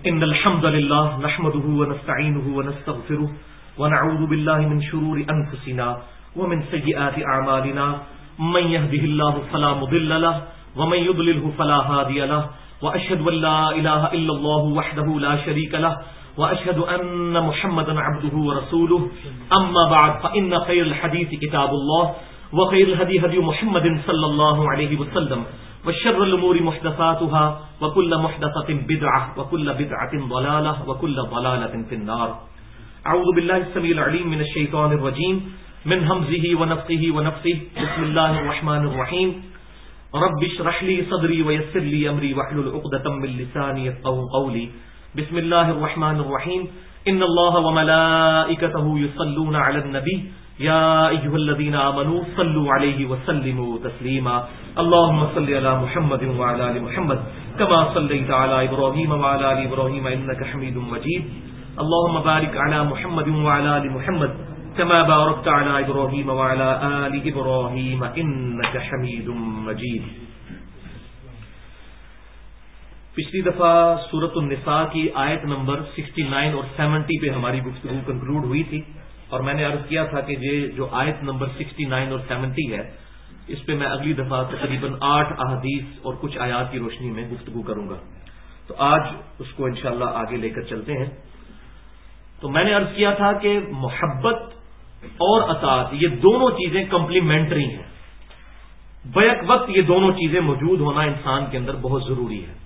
إن الحمد لله نحمده ونستعينه ونستغفره ونعوذ بالله من شرور أنفسنا ومن سيئات أعمالنا من يهده الله فلا مضل له ومن يضلله فلا هادي له وأشهد أن لا إله إلا الله وحده لا شريك له وأشهد أن محمدا عبده ورسوله أما بعد فإن خير الحديث كتاب الله وخير الهدي هدي محمد صلى الله عليه وسلم وشر الأمور محدثاتها وكل محدثة بدعة وكل بدعة ضلالة وكل ضلالة في النار. أعوذ بالله السميع العليم من الشيطان الرجيم من همزه ونفخه ونفثه. بسم الله الرحمن الرحيم. رب اشرح لي صدري ويسر لي أمري واحلل عقدة من لساني يفقهوا قولي. بسم الله الرحمن الرحيم. إن الله وملائكته يصلون على النبي يا أيها الذين آمنوا صلوا عليه وسلموا تسليما. اللهم صل على محمد وعلى آل محمد كما صليت على إبراهيم وعلى آل إبراهيم إنك حميد مجيد. اللهم بارك على محمد وعلى آل محمد كما باركت على إبراهيم وعلى آل إبراهيم إنك حميد مجيد. پچھلی دفعہ سورۃ النساء کی آیت نمبر 69 اور 70 پہ ہماری گفتگو کنکلوڈ ہوئی تھی، اور میں نے عرض کیا تھا کہ یہ جو آیت نمبر 69 اور 70 ہے اس پہ میں اگلی دفعہ تقریباً 8 احادیث اور کچھ آیات کی روشنی میں گفتگو کروں گا. تو آج اس کو انشاءاللہ آگے لے کر چلتے ہیں. تو میں نے عرض کیا تھا کہ محبت اور اطاعت یہ دونوں چیزیں کمپلیمنٹری ہیں. بیک وقت یہ دونوں چیزیں موجود ہونا انسان کے اندر بہت ضروری ہے.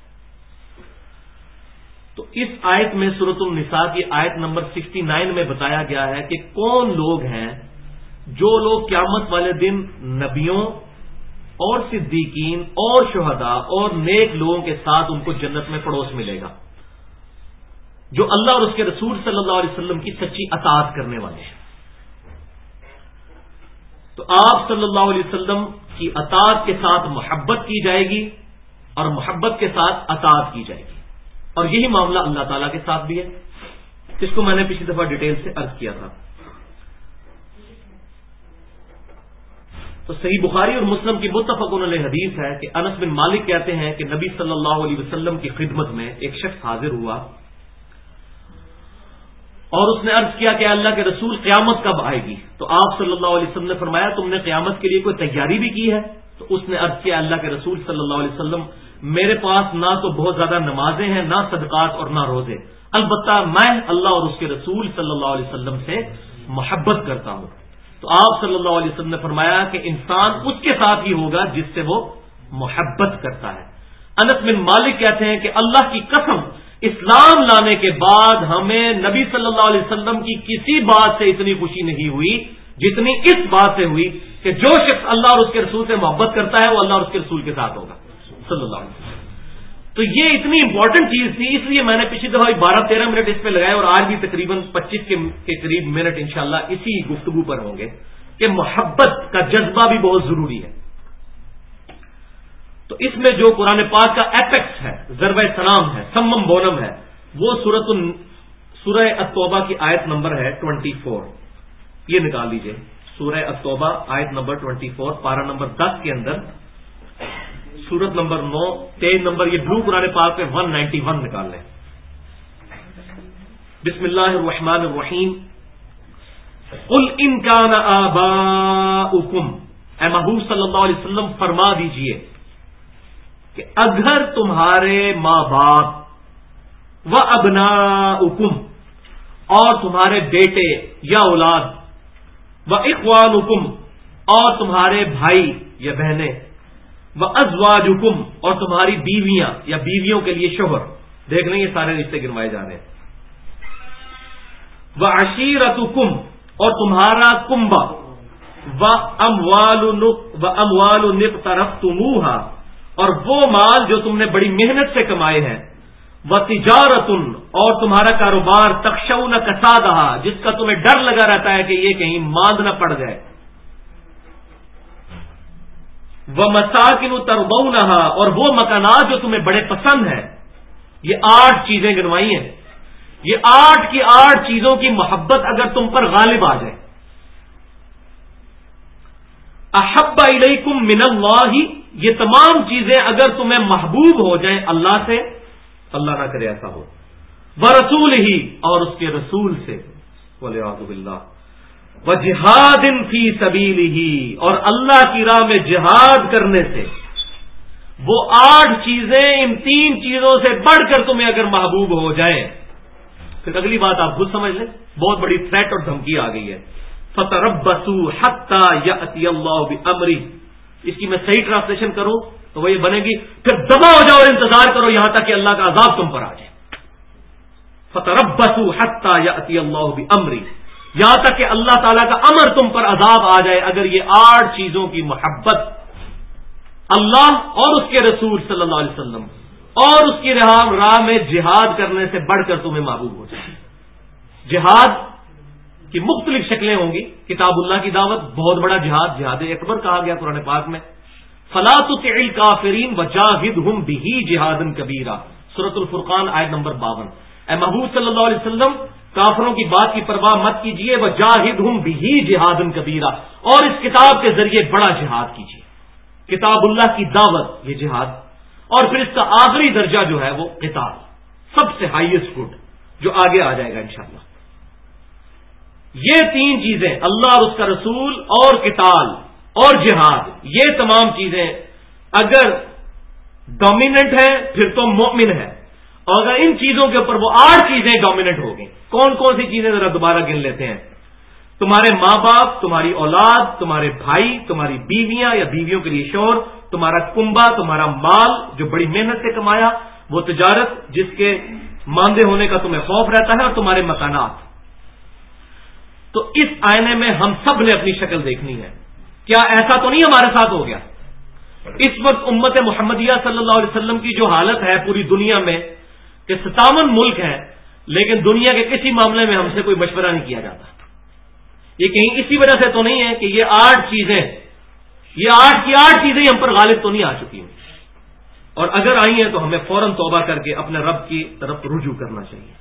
تو اس آیت میں سورۃ النساء کی آیت نمبر 69 میں بتایا گیا ہے کہ کون لوگ ہیں جو لوگ قیامت والے دن نبیوں اور صدیقین اور شہداء اور نیک لوگوں کے ساتھ ان کو جنت میں پڑوس ملے گا، جو اللہ اور اس کے رسول صلی اللہ علیہ وسلم کی سچی اطاعت کرنے والے ہیں. تو آپ صلی اللہ علیہ وسلم کی اطاعت کے ساتھ محبت کی جائے گی اور محبت کے ساتھ اطاعت کی جائے گی، اور یہی معاملہ اللہ تعالیٰ کے ساتھ بھی ہے. اس کو میں نے پچھلی دفعہ ڈیٹیل سے عرض کیا تھا. تو صحیح بخاری اور مسلم کی متفق علیہ حدیث ہے کہ انس بن مالک کہتے ہیں کہ نبی صلی اللہ علیہ وسلم کی خدمت میں ایک شخص حاضر ہوا اور اس نے عرض کیا کہ اللہ کے رسول قیامت کب آئے گی؟ تو آپ صلی اللہ علیہ وسلم نے فرمایا تم نے قیامت کے لیے کوئی تیاری بھی کی ہے؟ تو اس نے عرض کیا اللہ کے رسول صلی اللہ علیہ وسلم میرے پاس نہ تو بہت زیادہ نمازیں ہیں، نہ صدقات اور نہ روزے، البتہ میں اللہ اور اس کے رسول صلی اللہ علیہ وسلم سے محبت کرتا ہوں. تو آپ صلی اللہ علیہ وسلم نے فرمایا کہ انسان اس کے ساتھ ہی ہوگا جس سے وہ محبت کرتا ہے. انس بن مالک کہتے ہیں کہ اللہ کی قسم اسلام لانے کے بعد ہمیں نبی صلی اللہ علیہ وسلم کی کسی بات سے اتنی خوشی نہیں ہوئی جتنی اس بات سے ہوئی کہ جو شخص اللہ اور اس کے رسول سے محبت کرتا ہے وہ اللہ اور اس کے رسول کے ساتھ ہوگا صلی اللہ علیہ وسلم. تو یہ اتنی امپورٹنٹ چیز تھی، اس لیے میں نے پچھلی دفعہ 12-13 منٹ اس پہ لگائے اور آج بھی تقریباً 25 کے قریب منٹ انشاءاللہ اسی گفتگو پر ہوں گے کہ محبت کا جذبہ بھی بہت ضروری ہے. تو اس میں جو قرآن پاک کا ایپیکس ہے، ضرب سلام ہے، سمم بونم ہے، وہ سورہ التوبہ کی آیت نمبر ہے 24. یہ نکال لیجئے، سورہ التوبہ آیت نمبر 24 پارہ نمبر 10 کے اندر سورت نمبر 9 پیج نمبر یہ بلو قرآن پاک پہ 191 نکال لیں. بسم اللہ الرحمن الرحیم. قل ان کان آباؤکم، اے محبوب صلی اللہ علیہ وسلم فرما دیجئے کہ اگر تمہارے ماں باپ و ابناؤکم اور تمہارے بیٹے یا اولاد و اخوانکم اور تمہارے بھائی یا بہنیں وَأَزْوَاجُكُمْ اور تمہاری بیویاں یا بیویوں کے لیے شوہر، دیکھ لیں یہ سارے رشتے گنوائے جا رہے ہیں. وَعَشِيرَتُكُمْ اور تمہارا کنبہ، وَأَمْوَالُ اقْتَرَفْتُمُوهَا اور وہ مال جو تم نے بڑی محنت سے کمائے ہیں، وَتِجَارَةٌ اور تمہارا کاروبار تَخْشَوْنَ كَسَادَهَا جس کا تمہیں ڈر لگا رہتا ہے کہ یہ کہیں ماند نہ پڑ جائے، وَمَسَاكِنُ تَرْضَوْنَهَا اور وہ مکانات جو تمہیں بڑے پسند ہیں. یہ 8 چیزیں گنوائی ہیں. یہ 8 کی 8 چیزوں کی محبت اگر تم پر غالب آ جائے، احب الیکم من اللہ، یہ تمام چیزیں اگر تمہیں محبوب ہو جائیں اللہ سے، اللہ نہ کرے ایسا ہو. ورسول ہی، اور اس کے رسول سے، والعیاذ باللہ. وجہاد فی سبیلہ، اور اللہ کی راہ میں جہاد کرنے سے. وہ 8 چیزیں ان 3 چیزوں سے بڑھ کر تمہیں اگر محبوب ہو جائیں، پھر اگلی بات آپ خود سمجھ لیں، بہت بڑی تھریٹ اور دھمکی آ گئی ہے. فتربصوا حتی یأتی اللہ بامرہ. اس کی میں صحیح ٹرانسلیشن کروں تو وہ یہ بنے گی، پھر دبا ہو جاؤ اور انتظار کرو یہاں تک کہ اللہ کا عذاب تم پر آ جائے. فتربصوا حتی یأتی اللہ بامرہ، یہاں تک کہ اللہ تعالیٰ کا امر تم پر عذاب آ جائے. اگر یہ 8 چیزوں کی محبت اللہ اور اس کے رسول صلی اللہ علیہ وسلم اور اس کی راہ میں جہاد کرنے سے بڑھ کر تمہیں محبوب ہو جائے. جہاد کی مختلف شکلیں ہوں گی. کتاب اللہ کی دعوت بہت بڑا جہاد، جہاد اکبر کہا گیا قرآن پاک میں. فلا تطع الکافرین وجاہدہم بہ جہادا کبیرا، سورۃ الفرقان آیت نمبر 52. اے محبوب صلی اللہ علیہ وسلم، کافروں کی بات کی پرواہ مت کیجیے. وجاہدہم بہ جہادا کبیرا، اور اس کتاب کے ذریعے بڑا جہاد کیجیے. کتاب اللہ کی دعوت، یہ جہاد. اور پھر اس کا آخری درجہ جو ہے وہ قتال، سب سے ہائیسٹ گڈ، جو آگے آ جائے گا انشاءاللہ. یہ 3 چیزیں، اللہ اور اس کا رسول اور قتال اور جہاد، یہ تمام چیزیں اگر ڈومیننٹ ہے پھر تو مومن ہے. اور اگر ان چیزوں کے اوپر وہ 8 چیزیں ڈومیننٹ ہو گئی، کون کون سی چیزیں ذرا دوبارہ گن لیتے ہیں. تمہارے ماں باپ، تمہاری اولاد، تمہارے بھائی، تمہاری بیویاں یا بیویوں کے لیے شوہر، تمہارا کنبا، تمہارا مال جو بڑی محنت سے کمایا، وہ تجارت جس کے ماندے ہونے کا تمہیں خوف رہتا ہے، اور تمہارے مکانات. تو اس آئینے میں ہم سب نے اپنی شکل دیکھنی ہے. کیا ایسا تو نہیں ہمارے ساتھ ہو گیا؟ اس وقت امت محمدیہ صلی اللہ علیہ وسلم کی جو حالت ہے پوری دنیا میں کہ 57 ملک ہیں، لیکن دنیا کے کسی معاملے میں ہم سے کوئی مشورہ نہیں کیا جاتا. یہ کہیں اسی وجہ سے تو نہیں ہے کہ یہ 8 چیزیں، یہ 8 کی 8 چیزیں ہم پر غالب تو نہیں آ چکی ہیں، اور اگر آئی ہیں تو ہمیں فوراً توبہ کر کے اپنے رب کی طرف رجوع کرنا چاہیے.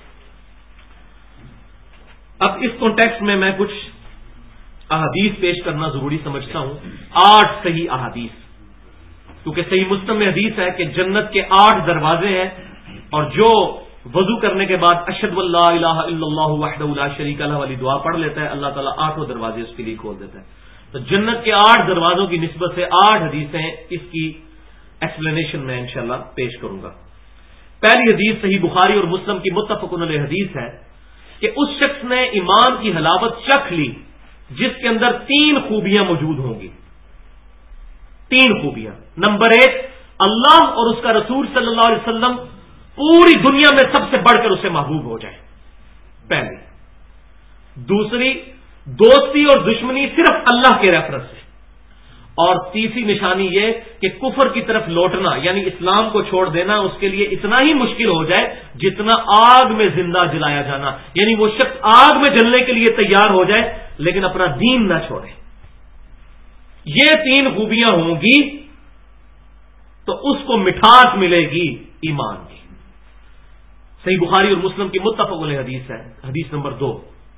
اب اس کانٹیکسٹ میں میں کچھ احادیث پیش کرنا ضروری سمجھتا ہوں. 8 صحیح احادیث، کیونکہ صحیح مسلم میں حدیث ہے کہ جنت کے 8 دروازے ہیں، اور جو وضو کرنے کے بعد اشہد اللہ الہ الا اللہ وحدہ لا شریک لہ والی دعا پڑھ لیتا ہے، اللہ تعالیٰ 8 دروازے اس کے لیے کھول دیتا ہے. تو جنت کے 8 دروازوں کی نسبت سے 8 حدیثیں، اس کی ایکسپلینیشن میں انشاءاللہ پیش کروں گا. پہلی حدیث صحیح بخاری اور مسلم کی متفق علیہ حدیث ہے کہ اس شخص نے ایمان کی حلاوت چکھ لی جس کے اندر 3 خوبیاں موجود ہوں گی. 3 خوبیاں. نمبر 1، اللہ اور اس کا رسول صلی اللہ علیہ وسلم پوری دنیا میں سب سے بڑھ کر اسے محبوب ہو جائے، پہلی. دوسری، دوستی اور دشمنی صرف اللہ کے ریفرنس سے. اور تیسری نشانی یہ کہ کفر کی طرف لوٹنا یعنی اسلام کو چھوڑ دینا اس کے لیے اتنا ہی مشکل ہو جائے جتنا آگ میں زندہ جلایا جانا. یعنی وہ شخص آگ میں جلنے کے لیے تیار ہو جائے لیکن اپنا دین نہ چھوڑے. یہ 3 خوبیاں ہوں گی تو اس کو مٹھاس ملے گی ایمان کی. صحیح بخاری اور مسلم کی متفق علیہ حدیث ہے. حدیث نمبر 2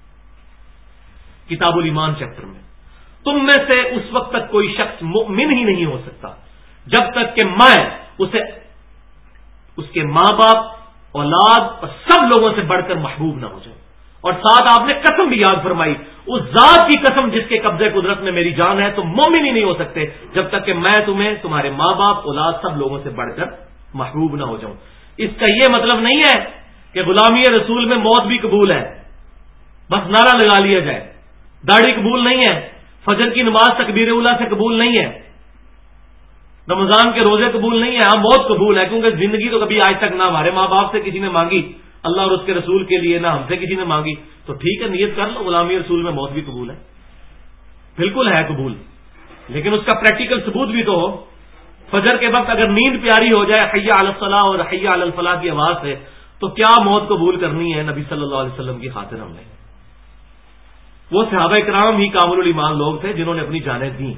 کتاب الایمان چیپٹر میں. تم میں سے اس وقت تک کوئی شخص مؤمن ہی نہیں ہو سکتا جب تک کہ میں اسے اس کے ماں باپ، اولاد اور سب لوگوں سے بڑھ کر محبوب نہ ہو جاؤں. اور ساتھ آپ نے قسم بھی یاد فرمائی، اس ذات کی قسم جس کے قبضے قدرت میں میری جان ہے، تم مومن ہی نہیں ہو سکتے جب تک کہ میں تمہیں تمہارے ماں باپ، اولاد، سب لوگوں سے بڑھ کر محبوب نہ ہو جاؤں. اس کا یہ مطلب نہیں ہے کہ غلامی رسول میں موت بھی قبول ہے، بس نعرہ لگا لیا جائے. داڑھی قبول نہیں ہے، فجر کی نماز تکبیر اولیٰ سے قبول نہیں ہے، رمضان کے روزے قبول نہیں ہے. ہاں موت قبول ہے، کیونکہ زندگی تو کبھی آج تک نہ ہمارے ماں باپ سے کسی نے مانگی، اللہ اور اس کے رسول کے لیے نہ ہم سے کسی نے مانگی. تو ٹھیک ہے، نیت کر لو، غلامی رسول میں موت بھی قبول ہے، بالکل ہے قبول، لیکن اس کا پریکٹیکل ثبوت بھی تو ہو. فجر کے وقت اگر نیند پیاری ہو جائے حی علی الصلاح اور حی علی الفلاح کی آواز سے، تو کیا موت قبول کرنی ہے نبی صلی اللہ علیہ وسلم کی خاطر ہم نے. وہ صحابہ کرام ہی کامل الایمان لوگ تھے جنہوں نے اپنی جانیں دیں.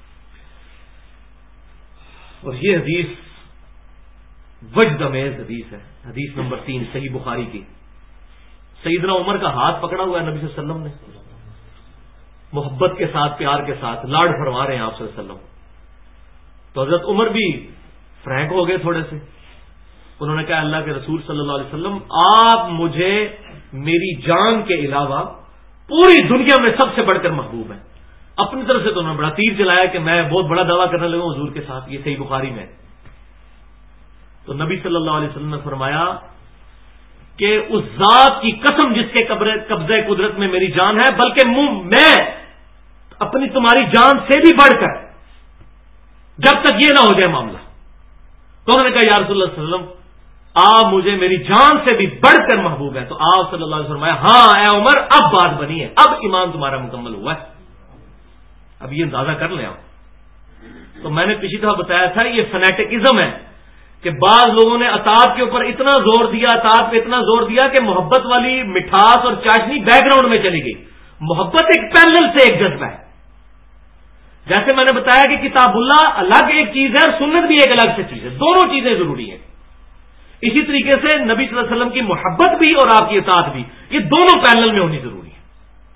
اور یہ حدیث وجد امیز حدیث ہے. حدیث نمبر 3 صحیح بخاری کی. سیدنا عمر کا ہاتھ پکڑا ہوا ہے نبی صلی اللہ علیہ وسلم نے، محبت کے ساتھ، پیار کے ساتھ لاڈ فرما رہے ہیں آپ صلی اللہ علیہ وسلم. تو حضرت عمر بھی فرینک ہو گئے تھوڑے سے. انہوں نے کہا اللہ کے رسول صلی اللہ علیہ وسلم آپ مجھے میری جان کے علاوہ پوری دنیا میں سب سے بڑھ کر محبوب ہیں. اپنی طرف سے تو انہوں نے بڑا تیر چلایا کہ میں بہت بڑا دعویٰ کرنے لگا حضور کے ساتھ. یہ صحیح بخاری میں. تو نبی صلی اللہ علیہ وسلم نے فرمایا کہ اس ذات کی قسم جس کے قبضہ قدرت میں میری جان ہے، بلکہ میں اپنی تمہاری جان سے بھی بڑھ کر، جب تک یہ نہ ہو جائے معاملہ. تو انہوں نے کہا یا رسول اللہ صلی اللہ علیہ وسلم آپ مجھے میری جان سے بھی بڑھ کر محبوب ہے. تو آپ صلی اللہ علیہ وسلم فرمایا ہاں اے عمر اب بات بنی ہے، اب ایمان تمہارا مکمل ہوا ہے. اب یہ اندازہ کر لیں آپ. تو میں نے پچھلی دفعہ بتایا تھا یہ فنیٹکزم ہے کہ بعض لوگوں نے اطاعت کے اوپر اتنا زور دیا، اطاعت پہ اتنا زور دیا کہ محبت والی مٹھاس اور چاشنی بیک گراؤنڈ میں چلی گئی. محبت ایک پیرلل سے ایک جذبہ ہے. جیسے میں نے بتایا کہ کتاب اللہ الگ ایک چیز ہے اور سنت بھی ایک الگ سے چیز ہے، دونوں چیزیں ضروری ہیں. اسی طریقے سے نبی صلی اللہ علیہ وسلم کی محبت بھی اور آپ کی اطاعت بھی، یہ دونوں پیرلل میں ہونی ضروری ہے.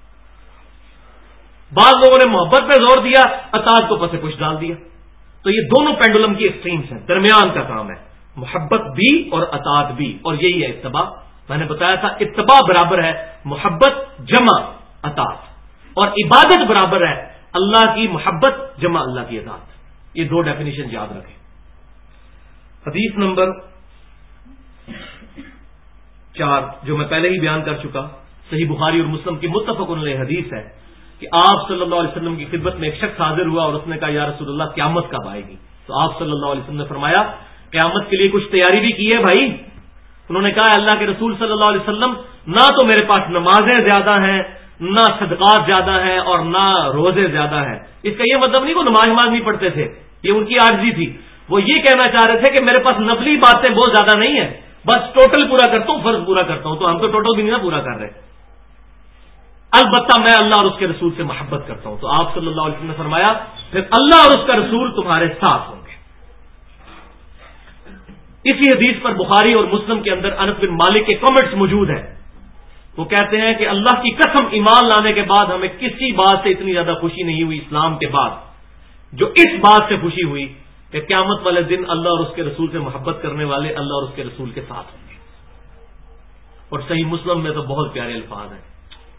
بعض لوگوں نے محبت پہ زور دیا، اطاعت کو پس پش ڈال دیا. تو یہ دونوں پینڈولم کی ایکسٹریمز ہیں، درمیان کا کام ہے، محبت بھی اور اطاعت بھی. اور یہی ہے اتباع. میں نے بتایا تھا اتباع برابر ہے محبت جمع اطاعت، اور عبادت برابر ہے اللہ کی محبت جمع اللہ کی اطاعت. یہ دو ڈیفینیشن یاد رکھیں. حدیث نمبر 4 جو میں پہلے ہی بیان کر چکا، صحیح بخاری اور مسلم کی متفق علیہ حدیث ہے کہ آپ صلی اللہ علیہ وسلم کی خدمت میں ایک شخص حاضر ہوا اور اس نے کہا یا رسول اللہ قیامت کب آئے گی؟ تو آپ صلی اللہ علیہ وسلم نے فرمایا قیامت کے لیے کچھ تیاری بھی کی ہے بھائی. انہوں نے کہا اللہ کے رسول صلی اللہ علیہ وسلم نہ تو میرے پاس نمازیں زیادہ ہیں، نہ صدقات زیادہ ہیں، اور نہ روزے زیادہ ہیں. اس کا یہ مطلب نہیں وہ نماز نہیں پڑھتے تھے، یہ ان کی عاجزی تھی. وہ یہ کہنا چاہ رہے تھے کہ میرے پاس نفلی باتیں بہت زیادہ نہیں ہیں، بس ٹوٹل پورا کرتا ہوں، فرض پورا کرتا ہوں. تو ہم تو ٹوٹل بھی نہیں نا پورا کر رہے. البتہ میں اللہ اور اس کے رسول سے محبت کرتا ہوں. تو آپ صلی اللہ علیہ وسلم نے فرمایا پھر اللہ اور اس کا رسول تمہارے ساتھ ہوں گے. اسی حدیث پر بخاری اور مسلم کے اندر انس بن مالک کے کمنٹس موجود ہیں. وہ کہتے ہیں کہ اللہ کی قسم ایمان لانے کے بعد ہمیں کسی بات سے اتنی زیادہ خوشی نہیں ہوئی اسلام کے بعد جو اس بات سے خوشی ہوئی کہ قیامت والے دن اللہ اور اس کے رسول سے محبت کرنے والے اللہ اور اس کے رسول کے ساتھ ہوں گے. اور صحیح مسلم میں تو بہت پیارے الفاظ ہیں.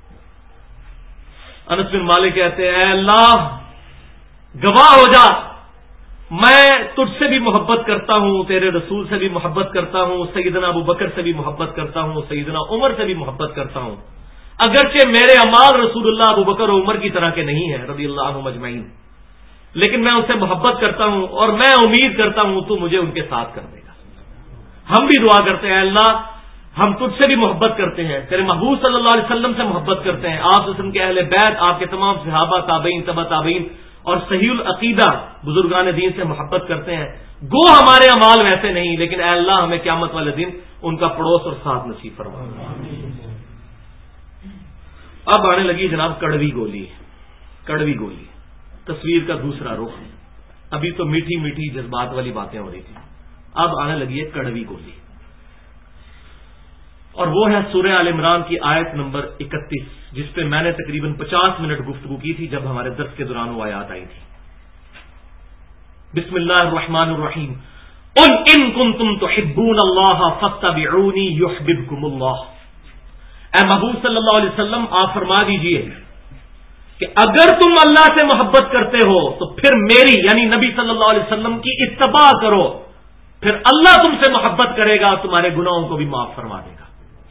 انس بن مالک کہتے ہیں اے اللہ گواہ ہو جا میں تجھ سے بھی محبت کرتا ہوں، تیرے رسول سے بھی محبت کرتا ہوں، سیدنا ابو بکر سے بھی محبت کرتا ہوں، سیدنا عمر سے بھی محبت کرتا ہوں، اگرچہ میرے اعمال رسول اللہ ابو بکر و عمر کی طرح کے نہیں ہیں رضی اللہ عنہم اجمعین، لیکن میں ان سے محبت کرتا ہوں اور میں امید کرتا ہوں تو مجھے ان کے ساتھ کر دے گا. ہم بھی دعا کرتے ہیں اللہ ہم تجھ سے بھی محبت کرتے ہیں، تیرے محبوب صلی اللہ علیہ وسلم سے محبت کرتے ہیں، آپ وسلم کے اہل بیت، آپ کے تمام صحابہ تابعین تبع تابعین اور صحیح العقیدہ بزرگان دین سے محبت کرتے ہیں. گو ہمارے اعمال ویسے نہیں، لیکن اے اللہ ہمیں قیامت والے دن ان کا پڑوس اور ساتھ نصیب فرما. اب آنے لگی جناب کڑوی گولی. کڑوی گولی تصویر کا دوسرا رخ. ابھی تو میٹھی میٹھی جذبات والی باتیں ہو رہی تھی، اب آنے لگی ہے کڑوی گولی. اور وہ ہے سورہ آل عمران کی آیت نمبر 31 جس پہ میں نے تقریباً 50 منٹ گفتگو کی تھی جب ہمارے درس کے دوران وہ آیات آئی تھی. بسم اللہ الرحمن الرحیم قل ان کنتم تحبون اللہ فاتبعونی یحببکم اللہ. اے محبوب صلی اللہ علیہ وسلم آپ فرما دیجئے کہ اگر تم اللہ سے محبت کرتے ہو تو پھر میری یعنی نبی صلی اللہ علیہ وسلم کی اتباع کرو، پھر اللہ تم سے محبت کرے گا، تمہارے گناہوں کو بھی معاف فرما دے گا.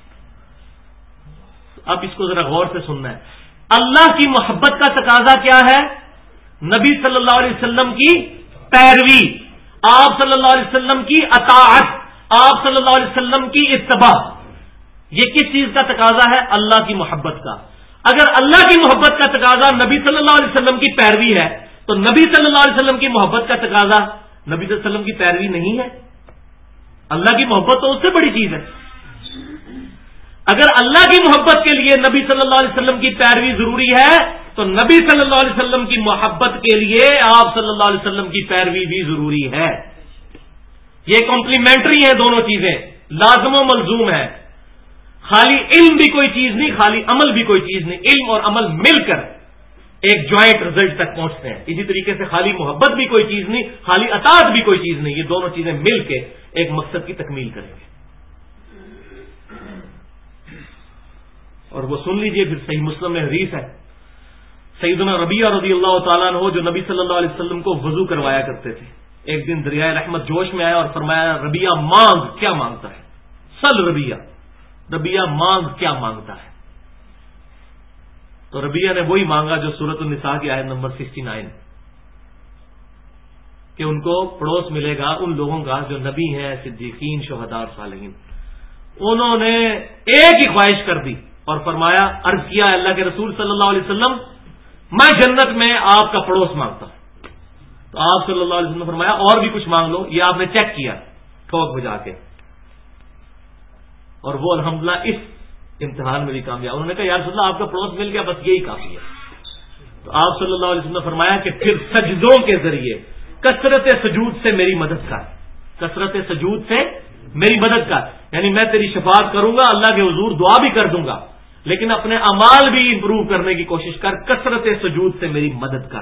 اب اس کو ذرا غور سے سننا ہے. اللہ کی محبت کا تقاضا کیا ہے؟ نبی صلی اللہ علیہ وسلم کی پیروی، آپ صلی اللہ علیہ وسلم کی اطاعت، آپ صلی اللہ علیہ وسلم کی اتباع. یہ کس چیز کا تقاضا ہے؟ اللہ کی محبت کا. اگر اللہ کی محبت کا تقاضا نبی صلی اللہ علیہ وسلم کی پیروی ہے تو نبی صلی اللہ علیہ وسلم کی محبت کا تقاضا نبی صلی اللہ علیہ وسلم کی پیروی نہیں ہے. اللہ کی محبت تو اس سے بڑی چیز ہے. اگر اللہ کی محبت کے لیے نبی صلی اللہ علیہ وسلم کی پیروی ضروری ہے تو نبی صلی اللہ علیہ وسلم کی محبت کے لیے آپ صلی اللہ علیہ وسلم کی پیروی بھی ضروری ہے. یہ کمپلیمنٹری ہیں دونوں چیزیں، لازم و ملزوم ہے. خالی علم بھی کوئی چیز نہیں، خالی عمل بھی کوئی چیز نہیں. علم اور عمل مل کر ایک جوائنٹ رزلٹ تک پہنچتے ہیں. اسی طریقے سے خالی محبت بھی کوئی چیز نہیں، خالی اطاعت بھی کوئی چیز نہیں، یہ دونوں چیزیں مل کے ایک مقصد کی تکمیل کریں گے. اور وہ سن لیجئے پھر صحیح مسلم میں حدیث ہے، سیدنا ربیعہ رضی اللہ تعالیٰ عنہ جو نبی صلی اللہ علیہ وسلم کو وضو کروایا کرتے تھے، ایک دن دریائے رحمت جوش میں آیا اور فرمایا ربیعہ مانگ، کیا مانگتا ہے؟ سل ربیعہ مانگ، کیا مانگتا ہے؟ تو ربیعہ نے وہی مانگا جو سورۃ النساء کی آیت نمبر 69، کہ ان کو پڑوس ملے گا ان لوگوں کا جو نبی ہیں، صدیقین، شہداء اور صالحین. انہوں نے ایک ہی خواہش کر دی اور فرمایا، عرض کیا اللہ کے رسول صلی اللہ علیہ وسلم میں جنت میں آپ کا پڑوس مانگتا ہوں. تو آپ صلی اللہ علیہ وسلم نے فرمایا اور بھی کچھ مانگ لو. یہ آپ نے چیک کیا ٹھوک بجا کے، اور وہ الحمدللہ اس امتحان میں بھی کامیاب. انہوں نے کہا یا رسول اللہ آپ کا پڑوس مل گیا، بس یہی کافی ہے. تو آپ صلی اللہ علیہ وسلم نے فرمایا کہ پھر سجدوں کے ذریعے کثرت سجود سے میری مدد کر، کثرت سجود سے میری مدد کر. یعنی میں تیری شفاعت کروں گا، اللہ کے حضور دعا بھی کر دوں گا، لیکن اپنے اعمال بھی امپروو کرنے کی کوشش کر، کثرت سجود سے میری مدد کر،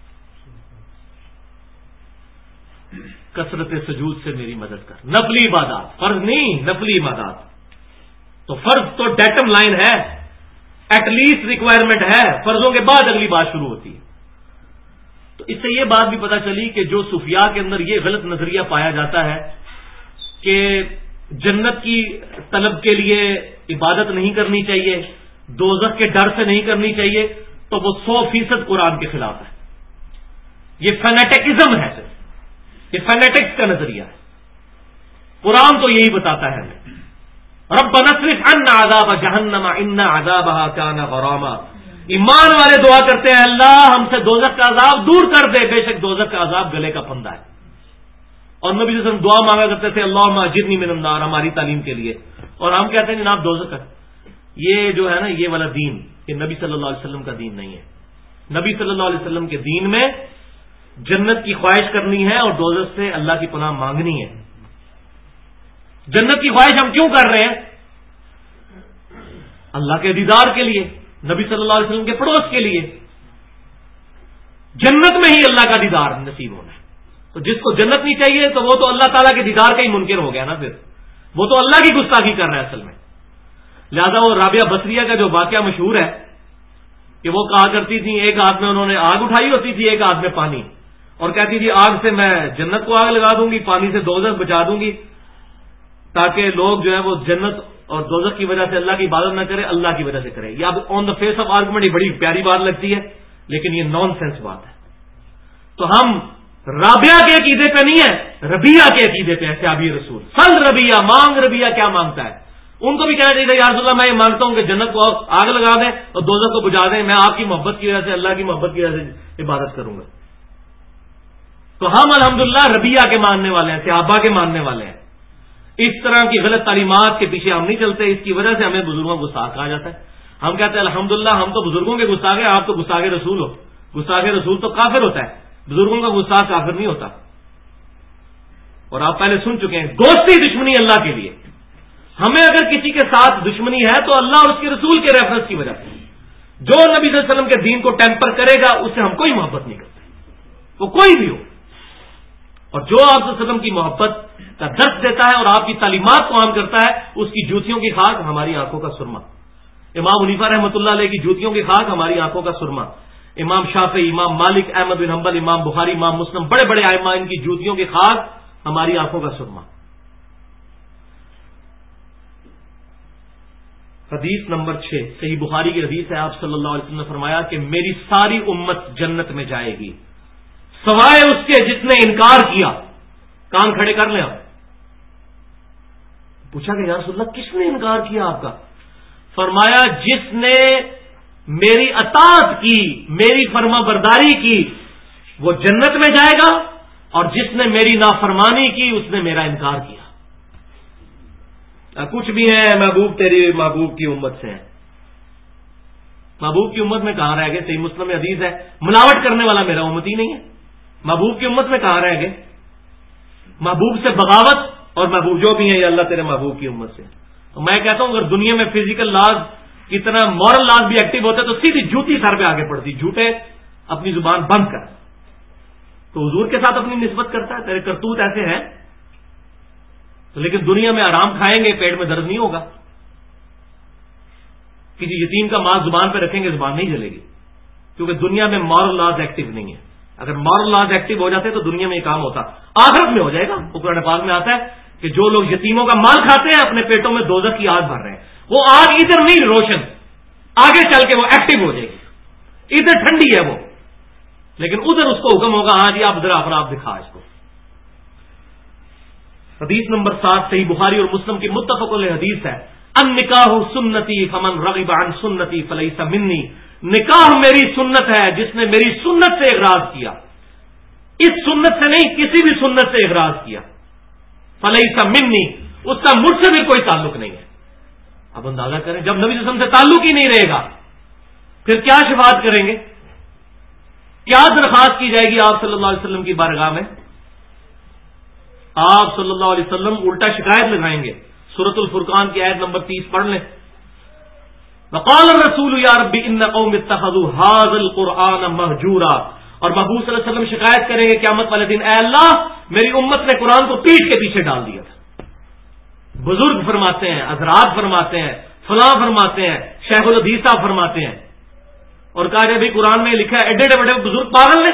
کثرت سجود سے میری مدد کر. نفلی عبادات، فرض نہیں، نفلی عبادات. تو فرض تو ڈیٹم لائن ہے، ایٹ لیسٹ ریکوائرمنٹ ہے، فرضوں کے بعد اگلی بات شروع ہوتی ہے. تو اس سے یہ بات بھی پتا چلی کہ جو صوفیاء کے اندر یہ غلط نظریہ پایا جاتا ہے کہ جنت کی طلب کے لیے عبادت نہیں کرنی چاہیے، دوزخ کے ڈر سے نہیں کرنی چاہیے، تو وہ 100% قرآن کے خلاف ہے. یہ فینیٹکزم ہے، یہ فینیٹکس کا نظریہ ہے. قرآن تو یہی بتاتا ہے ہمیں، ربنا اصرف عنا عذاب جہنم ان عذابها كان غراما. ایمان والے دعا کرتے ہیں اللہ ہم سے دوزخ کا عذاب دور کر دے، بے شک دوزخ کا عذاب گلے کا پھندا ہے. اور نبی صلی اللہ علیہ وسلم دعا مانگا کرتے تھے اللہم اجرنی من النار، ہماری تعلیم کے لیے. اور ہم کہتے ہیں جناب دوزخ کا، یہ جو ہے نا یہ والا دین، یہ نبی صلی اللہ علیہ وسلم کا دین نہیں ہے. نبی صلی اللہ علیہ وسلم کے دین میں جنت کی خواہش کرنی ہے اور دوزخ سے اللہ کی پناہ مانگنی ہے. جنت کی خواہش ہم کیوں کر رہے ہیں؟ اللہ کے دیدار کے لیے، نبی صلی اللہ علیہ وسلم کے پڑوس کے لیے. جنت میں ہی اللہ کا دیدار نصیب ہونا ہے. تو جس کو جنت نہیں چاہیے تو وہ تو اللہ تعالیٰ کے دیدار کا ہی منکر ہو گیا نا، پھر وہ تو اللہ کی گستاخی کر رہا ہے اصل میں. لہذا وہ رابعہ بصریہ کا جو واقعہ مشہور ہے کہ وہ کہا کرتی تھی، ایک ہاتھ میں انہوں نے آگ اٹھائی ہوتی تھی، ایک ہاتھ میں پانی، اور کہتی تھی آگ سے میں جنت کو آگ لگا دوں گی، پانی سے دوزخ بچا دوں گی، تاکہ لوگ جو ہے وہ جنت اور دوزخ کی وجہ سے اللہ کی عبادت نہ کرے، اللہ کی وجہ سے کرے. یہ اب on the face of argument یہ بڑی پیاری بات لگتی ہے، لیکن یہ نان سینس بات ہے. تو ہم رابعہ کے عقیدے پہ نہیں ہے، ربیعہ کے عقیدے پہ ہے. صحابی رسول سل ربیعہ، مانگ ربیعہ کیا مانگتا ہے. ان کو بھی کہنا چاہیے یا رسول اللہ میں یہ مانگتا ہوں کہ جنت کو آگ لگا دیں اور دوزخ کو بجھا دیں، میں آپ کی محبت کی وجہ سے، اللہ کی محبت کی وجہ سے عبادت کروں گا. تو ہم الحمدللہ ربیعہ کے ماننے والے ہیں، صحابہ کے ماننے والے ہیں. اس طرح کی غلط تعلیمات کے پیچھے ہم نہیں چلتے. اس کی وجہ سے ہمیں بزرگوں کو گستاخ کہا جاتا ہے. ہم کہتے ہیں الحمدللہ ہم تو بزرگوں کے گستاخ ہیں، آپ تو گستاخ رسول ہو. گستاخ رسول تو کافر ہوتا ہے، بزرگوں کا گستاخ کافر نہیں ہوتا. اور آپ پہلے سن چکے ہیں دوستی دشمنی اللہ کے لیے. ہمیں اگر کسی کے ساتھ دشمنی ہے تو اللہ اور اس کے رسول کے ریفرنس کی وجہ سے. جو نبی صلی اللہ علیہ وسلم کے دین کو ٹیمپر کرے گا اس سے ہم کوئی محبت نہیں کرتے، وہ کوئی بھی ہو. اور جو آپ صلی اللہ علیہ وسلم کی محبت کا درس دیتا ہے اور آپ کی تعلیمات کو عام کرتا ہے، اس کی جوتیوں کی خاک ہماری آنکھوں کا سرما. امام حنیفہ رحمۃ اللہ علیہ کی جوتیوں کی خاک ہماری آنکھوں کا سرما. امام شافعی، امام مالک، احمد بن حنبل، امام بخاری، امام مسلم، بڑے بڑے ائمہ، ان کی جوتیوں کی خاک ہماری آنکھوں کا سرما. حدیث نمبر 6 صحیح بخاری کی حدیث ہے. آپ صلی اللہ علیہ وسلم نے فرمایا کہ میری ساری امت جنت میں جائے گی سوائے اس کے جس نے انکار کیا. کان کھڑے کر لیں. آپ پوچھا کہ یا رسول اللہ کس نے انکار کیا آپ کا؟ فرمایا جس نے میری اطاعت کی، میری فرما برداری کی وہ جنت میں جائے گا، اور جس نے میری نافرمانی کی اس نے میرا انکار کیا. کچھ بھی ہے محبوب تیری محبوب کی امت سے ہیں. محبوب کی امت میں کہاں رہ گئے؟ صحیح مسلم میں حدیث ہے ملاوٹ کرنے والا میرا امتی نہیں ہے. محبوب کی امت میں کہاں رہ گئے؟ محبوب سے بغاوت اور محبوب جو بھی ہیں یہ اللہ تیرے محبوب کی امت سے. تو میں کہتا ہوں اگر دنیا میں فزیکل لاز کتنا مورل لاز بھی ایکٹیو ہوتے تو سیدھی جوتی سر پہ آگے پڑتی، جھوٹے اپنی زبان بند کر. تو حضور کے ساتھ اپنی نسبت کرتا ہے، تیرے کرتوت ایسے ہیں لیکن دنیا میں آرام کھائیں گے، پیٹ میں درد نہیں ہوگا. کسی یتیم کا مال زبان پہ رکھیں گے، زبان نہیں جلے گی، کیونکہ دنیا میں مورل لاز ایکٹیو نہیں ہے. اگر مورل لاز ایکٹیو ہو جاتے تو دنیا میں یہ کام ہوتا، آخرت میں ہو جائے گا. قرآن پاک میں آتا ہے کہ جو لوگ یتیموں کا مال کھاتے ہیں اپنے پیٹوں میں دوزخ کی آگ بھر رہے ہیں. وہ آگ ادھر نہیں روشن، آگے چل کے وہ ایکٹیو ہو جائے گی. ادھر ٹھنڈی ہے وہ، لیکن ادھر اس کو حکم ہوگا ہاں جی آپ ادھر اپنا آپ دکھا اس کو. حدیث نمبر 7 صحیح بخاری اور مسلم کی متفق علیہ حدیث ہے، النکاح سنتی فمن رغب عن سنتی فلیس منی. نکاح میری سنت ہے، جس نے میری سنت سے اغراض کیا، اس سنت سے نہیں کسی بھی سنت سے اغراض کیا، فلیس منی، اس کا مجھ سے بھی کوئی تعلق نہیں ہے. اب اندازہ کریں جب نبی صلی اللہ علیہ وسلم سے تعلق ہی نہیں رہے گا پھر کیا شفاعت کریں گے، کیا درخواست کی جائے گی آپ صلی اللہ علیہ وسلم کی بارگاہ میں؟ آپ صلی اللہ علیہ وسلم الٹا شکایت لگائیں گے. سورۃ الفرقان کی آیت نمبر 30 پڑھ لیں. وقال الرسول یا رب ان قوم اتخذوا هذا القرآن مہجورا. اور محبوب صلی اللہ علیہ وسلم شکایت کریں گے قیامت والے دن، اے اللہ میری امت نے قرآن کو پیٹھ کے پیچھے ڈال دیا تھا. بزرگ فرماتے ہیں، حضرات فرماتے ہیں، فلاں فرماتے ہیں، شیخ الحدیث صاحب فرماتے ہیں، اور کہا جائے بھائی قرآن میں لکھا ہے ایڈے ایڈے بڑے بزرگ پاگل نے.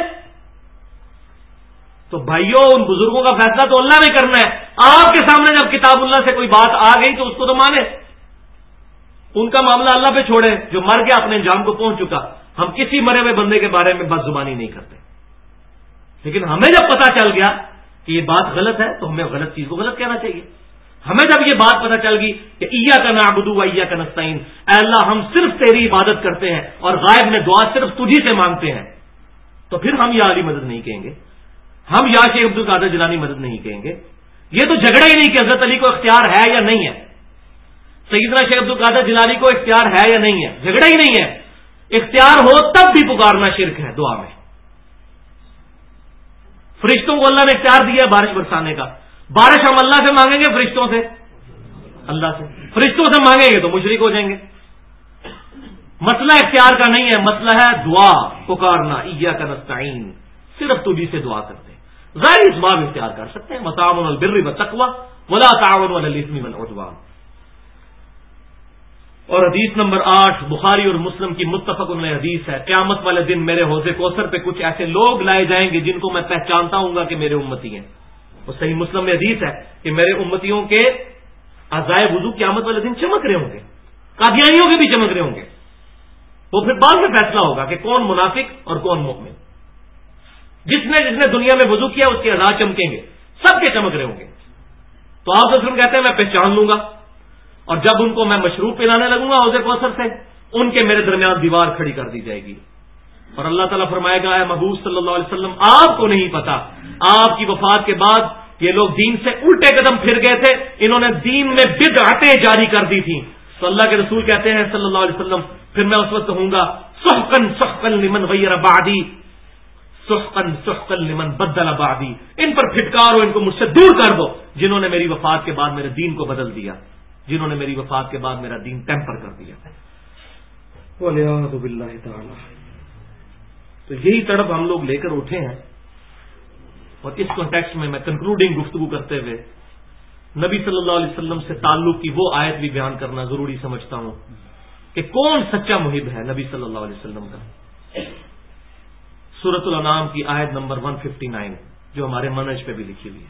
تو بھائیوں ان بزرگوں کا فیصلہ تو اللہ نے کرنا ہے. آپ کے سامنے جب کتاب اللہ سے کوئی بات آ گئی تو اس کو تو مانے، ان کا معاملہ اللہ پہ چھوڑے، جو مر گیا اپنے انجام کو پہنچ چکا. ہم کسی مرے ہوئے بندے کے بارے میں بد زبانی نہیں کرتے، لیکن ہمیں جب پتا چل گیا کہ یہ بات غلط ہے تو ہمیں غلط چیز کو غلط کہنا چاہیے. ہمیں جب یہ بات پتا چل گئی کہ ایاک نعبد و ایاک نستعین، اے اللہ ہم صرف تیری عبادت کرتے ہیں اور غائب میں دعا صرف تجھی سے مانگتے ہیں، تو پھر ہم یا علی مدد نہیں کہیں گے، ہم یا شیخ عبد القادر جیلانی مدد نہیں کہیں گے. یہ تو جھگڑا ہی نہیں کہ حضرت علی کو اختیار ہے یا نہیں ہے، سیدنا شیخ عبد القادر جیلانی کو اختیار ہے یا نہیں ہے، جھگڑا ہی نہیں ہے. اختیار ہو تب بھی پکارنا شرک ہے دعا میں. فرشتوں کو اللہ نے اختیار دیا ہے بارش برسانے کا، بارش ہم اللہ سے مانگیں گے فرشتوں سے؟ اللہ سے. فرشتوں سے مانگیں گے تو مشرک ہو جائیں گے. مسئلہ اختیار کا نہیں ہے، مسئلہ ہے دعا پکارنا. ایاک نستعین، صرف تجھی سے دعا کرتے ہیں. ظاہر اسباب اختیار کر سکتے ہیں، وتعاونوا علی البر والتقوی ولا تعاونوا علی الاثم والعدوان. اور حدیث نمبر 8 بخاری اور مسلم کی متفق علیہ حدیث ہے، قیامت والے دن میرے حوض کوثر پہ کچھ ایسے لوگ لائے جائیں گے جن کو میں پہچانتا ہوں گا کہ میرے امتی ہیں. اور صحیح مسلم میں حدیث ہے کہ میرے امتیوں کے اعضائے وضو قیامت والے دن چمک رہے ہوں گے، قادیانیوں کے بھی چمک رہے ہوں گے. وہ پھر بعد میں فیصلہ ہوگا کہ کون منافق اور کون مومن. جس نے دنیا میں وضو کیا اس کے اعضاء چمکیں گے، سب کے چمک رہے ہوں گے. تو آپ رسول کہتے ہیں میں پہچان لوں گا، اور جب ان کو میں مشروب پلانے لگوں گا حوض کوثر سے، ان کے میرے درمیان دیوار کھڑی کر دی جائے گی. اور اللہ تعالیٰ فرمائے گا اے محبوب صلی اللہ علیہ وسلم آپ کو نہیں پتا آپ کی وفات کے بعد یہ لوگ دین سے الٹے قدم پھر گئے تھے، انہوں نے دین میں بدعتیں جاری کر دی تھیں. تو اللہ کے رسول کہتے ہیں صلی اللہ علیہ وسلم پھر میں اس وقت کہوں گا سحقا سحقا لمن غیر بعدی، سحقا سحقا لمن بدل بعدی. ان پر پھٹکارو، ان کو مجھ سے دور کر دو جنہوں نے میری وفات کے بعد میرے دین کو بدل دیا، جنہوں نے میری وفات کے بعد میرا دین ٹیمپر کر دیا. والعیاذ باللہ تعالی. تو یہی تڑپ ہم لوگ لے کر اٹھے ہیں. اور اس کانٹیکسٹ میں کنکلوڈنگ گفتگو کرتے ہوئے نبی صلی اللہ علیہ وسلم سے تعلق کی وہ آیت بھی بیان کرنا ضروری سمجھتا ہوں کہ کون سچا محب ہے نبی صلی اللہ علیہ وسلم کا. سورۃ الانعام کی آیت نمبر 159 جو ہمارے منہج پہ بھی لکھی ہوئی ہے،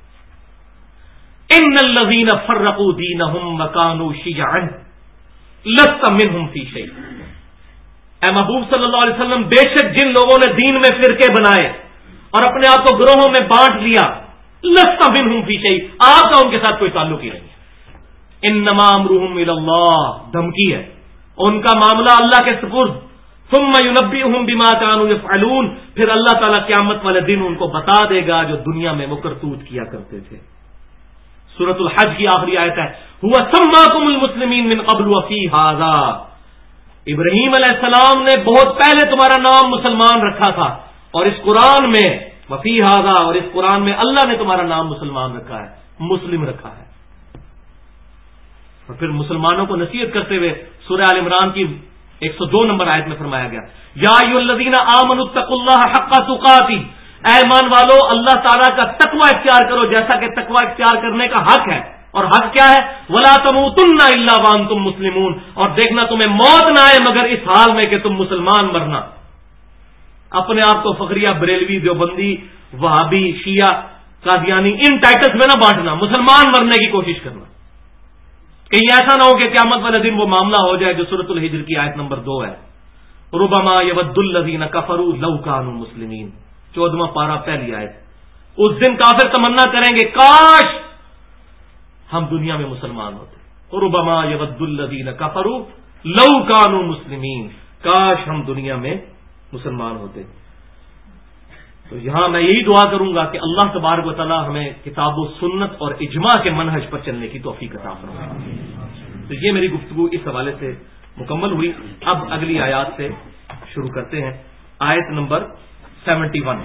ان الذین فرقوا دینہم وکانوا شیعا لست منہم فی شیء. اے محبوب صلی اللہ علیہ وسلم بے شک جن لوگوں نے دین میں فرقے بنائے اور اپنے آپ کو گروہوں میں بانٹ لیا، لست منہم فی شیء، آپ کا ان کے ساتھ کوئی تعلق ہی نہیں ہے. انما امرہم الی اللہ، دھمکی ہے، ان کا معاملہ اللہ کے سپرد. ثم ینبئہم بما کانوا یفعلون، پھر اللہ تعالیٰ قیامت والے دن ان کو بتا دے گا جو دنیا میں وہ کرتوت کیا کرتے تھے. سورۃ الحج کی آخری آیت ہے هو سماکم المسلمین من قبل وفی ھذا. ابراہیم علیہ السلام نے بہت پہلے تمہارا نام مسلمان رکھا تھا، اور اس قرآن میں وفی ھذا، اور اس قرآن میں اللہ نے تمہارا نام مسلمان رکھا ہے، مسلم رکھا ہے. اور پھر مسلمانوں کو نصیحت کرتے ہوئے سورہ آل عمران کی 102 نمبر آیت میں فرمایا گیا یا ایھا الذین آمنوا اتقوا اللہ حق تقاتہ، اے ایمان والو اللہ تعالیٰ کا تقوی اختیار کرو جیسا کہ تقوی اختیار کرنے کا حق ہے، اور حق کیا ہے؟ ولا تموتن الا وانتم مسلمون، اور دیکھنا تمہیں موت نہ آئے مگر اس حال میں کہ تم مسلمان مرنا۔ اپنے آپ کو فخریہ، بریلوی، دیوبندی، وہابی، شیعہ، قادیانی ان ٹائٹلز میں نہ بانٹنا، مسلمان مرنے کی کوشش کرنا، کہیں ایسا نہ ہو کہ قیامت والے دن وہ معاملہ ہو جائے جو سورۃ الحجر کی آیت نمبر 2 ہے، ربما یود الذین کفروا لو کانوا مسلمین، 14واں پارہ پہلی آیت۔ اس دن کافر تمنا کریں گے کاش ہم دنیا میں مسلمان ہوتے، ربما یود الذین کفروا لو کانوا مسلمین، کاش ہم دنیا میں مسلمان ہوتے۔ تو یہاں میں یہی دعا کروں گا کہ اللہ تبارک و تعالی ہمیں کتاب و سنت اور اجماع کے منہج پر چلنے کی توفیق عطا فرمائے۔ تو یہ میری گفتگو اس حوالے سے مکمل ہوئی۔ اب اگلی آیات سے شروع کرتے ہیں۔ آیت نمبر 71،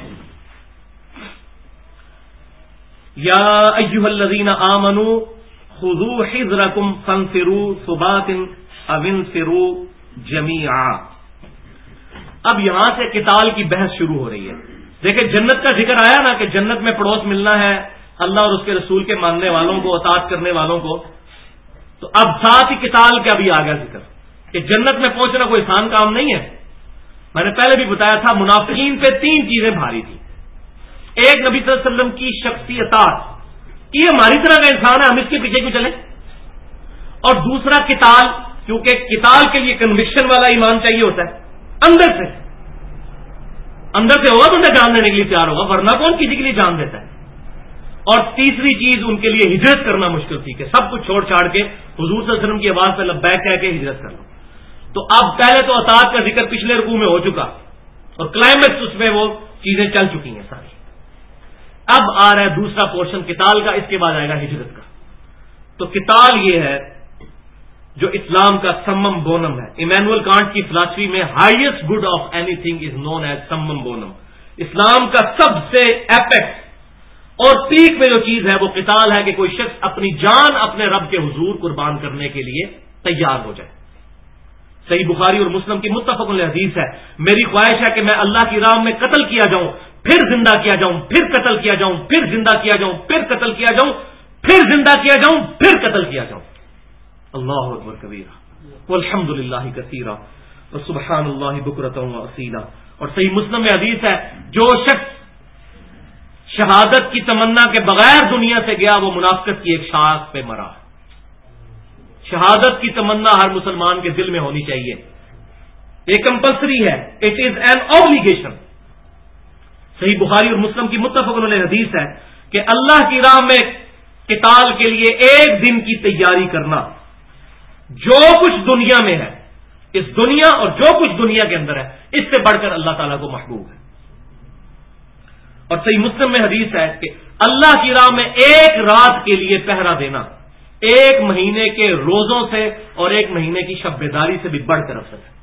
یا ایھا الذین آمنوا خذوا حذرکم فانفروا ثبات او انفروا جمیعا۔ اب یہاں سے قتال کی بحث شروع ہو رہی ہے۔ دیکھیں جنت کا ذکر آیا نا کہ جنت میں پڑوس ملنا ہے اللہ اور اس کے رسول کے ماننے والوں کو، اطاعت کرنے والوں کو، تو اب ساتھ ہی قتال کا بھی آ گیا ذکر کہ جنت میں پہنچنا کوئی آسان کام نہیں ہے۔ میں نے پہلے بھی بتایا تھا منافقین پہ 3 چیزیں بھاری تھی۔ ایک نبی صلی اللہ علیہ وسلم کی شخصی اطاعت، یہ ہماری طرح کا انسان ہے ہم اس کے پیچھے کیوں چلیں، اور دوسرا قتال، کیونکہ قتال کے لیے کنوکشن والا ایمان چاہیے ہوتا ہے، اندر سے ہوگا تو انہیں جان دینے کے لیے تیار ہوگا، ورنہ کون کسی کے لیے جان دیتا ہے۔ اور تیسری چیز ان کے لیے ہجرت کرنا مشکل تھی کہ سب کچھ چھوڑ چھاڑ کے حضور صلی اللہ علیہ وسلم کی آواز پہ لبیک کہہ کے ہجرت کر لو۔ تو اب پہلے تو اطاعت کا ذکر پچھلے رکوع میں ہو چکا اور کلائمیکس اس میں وہ چیزیں چل چکی ہیں ساری۔ اب آ رہا ہے دوسرا پورشن قتال کا، اس کے بعد آئے گا ہجرت کا۔ تو قتال یہ ہے جو اسلام کا سمم بونم ہے۔ ایمینول کانٹ کی فلاسفی میں highest good of any thing is known as سمم بونم۔ اسلام کا سب سے ایپیکس اور پیک میں جو چیز ہے وہ قتال ہے کہ کوئی شخص اپنی جان اپنے رب کے حضور قربان کرنے کے لیے تیار ہو جائے۔ صحیح بخاری اور مسلم کی متفق علیہ حدیث ہے، میری خواہش ہے کہ میں اللہ کی راہ میں قتل کیا جاؤں، پھر زندہ کیا جاؤں، پھر قتل کیا جاؤں، پھر زندہ کیا جاؤں، پھر قتل کیا جاؤں، پھر زندہ کیا جاؤں، پھر قتل کیا جاؤں۔ اللہ اکبر کبیرہ والحمد للہ کثیرہ وسبحان اللہ بکرۃ واصیلا۔ اور صحیح مسلم میں حدیث ہے جو شخص شہادت کی تمنا کے بغیر دنیا سے گیا وہ منافقت کی ایک شاخ پہ مرا۔ شہادت کی تمنا ہر مسلمان کے دل میں ہونی چاہیے، یہ کمپلسری ہے، اٹ از این اوبلیگیشن۔ صحیح بخاری اور مسلم کی متفق علیہ حدیث ہے کہ اللہ کی راہ میں قتال کے لیے ایک دن کی تیاری کرنا جو کچھ دنیا میں ہے، اس دنیا اور جو کچھ دنیا کے اندر ہے، اس سے بڑھ کر اللہ تعالیٰ کو محبوب ہے۔ اور صحیح مسلم میں حدیث ہے کہ اللہ کی راہ میں ایک رات کے لیے پہرا دینا 1 مہینے کے روزوں سے اور 1 مہینے کی شب بیداری سے بھی بڑھ کر افضل ہے۔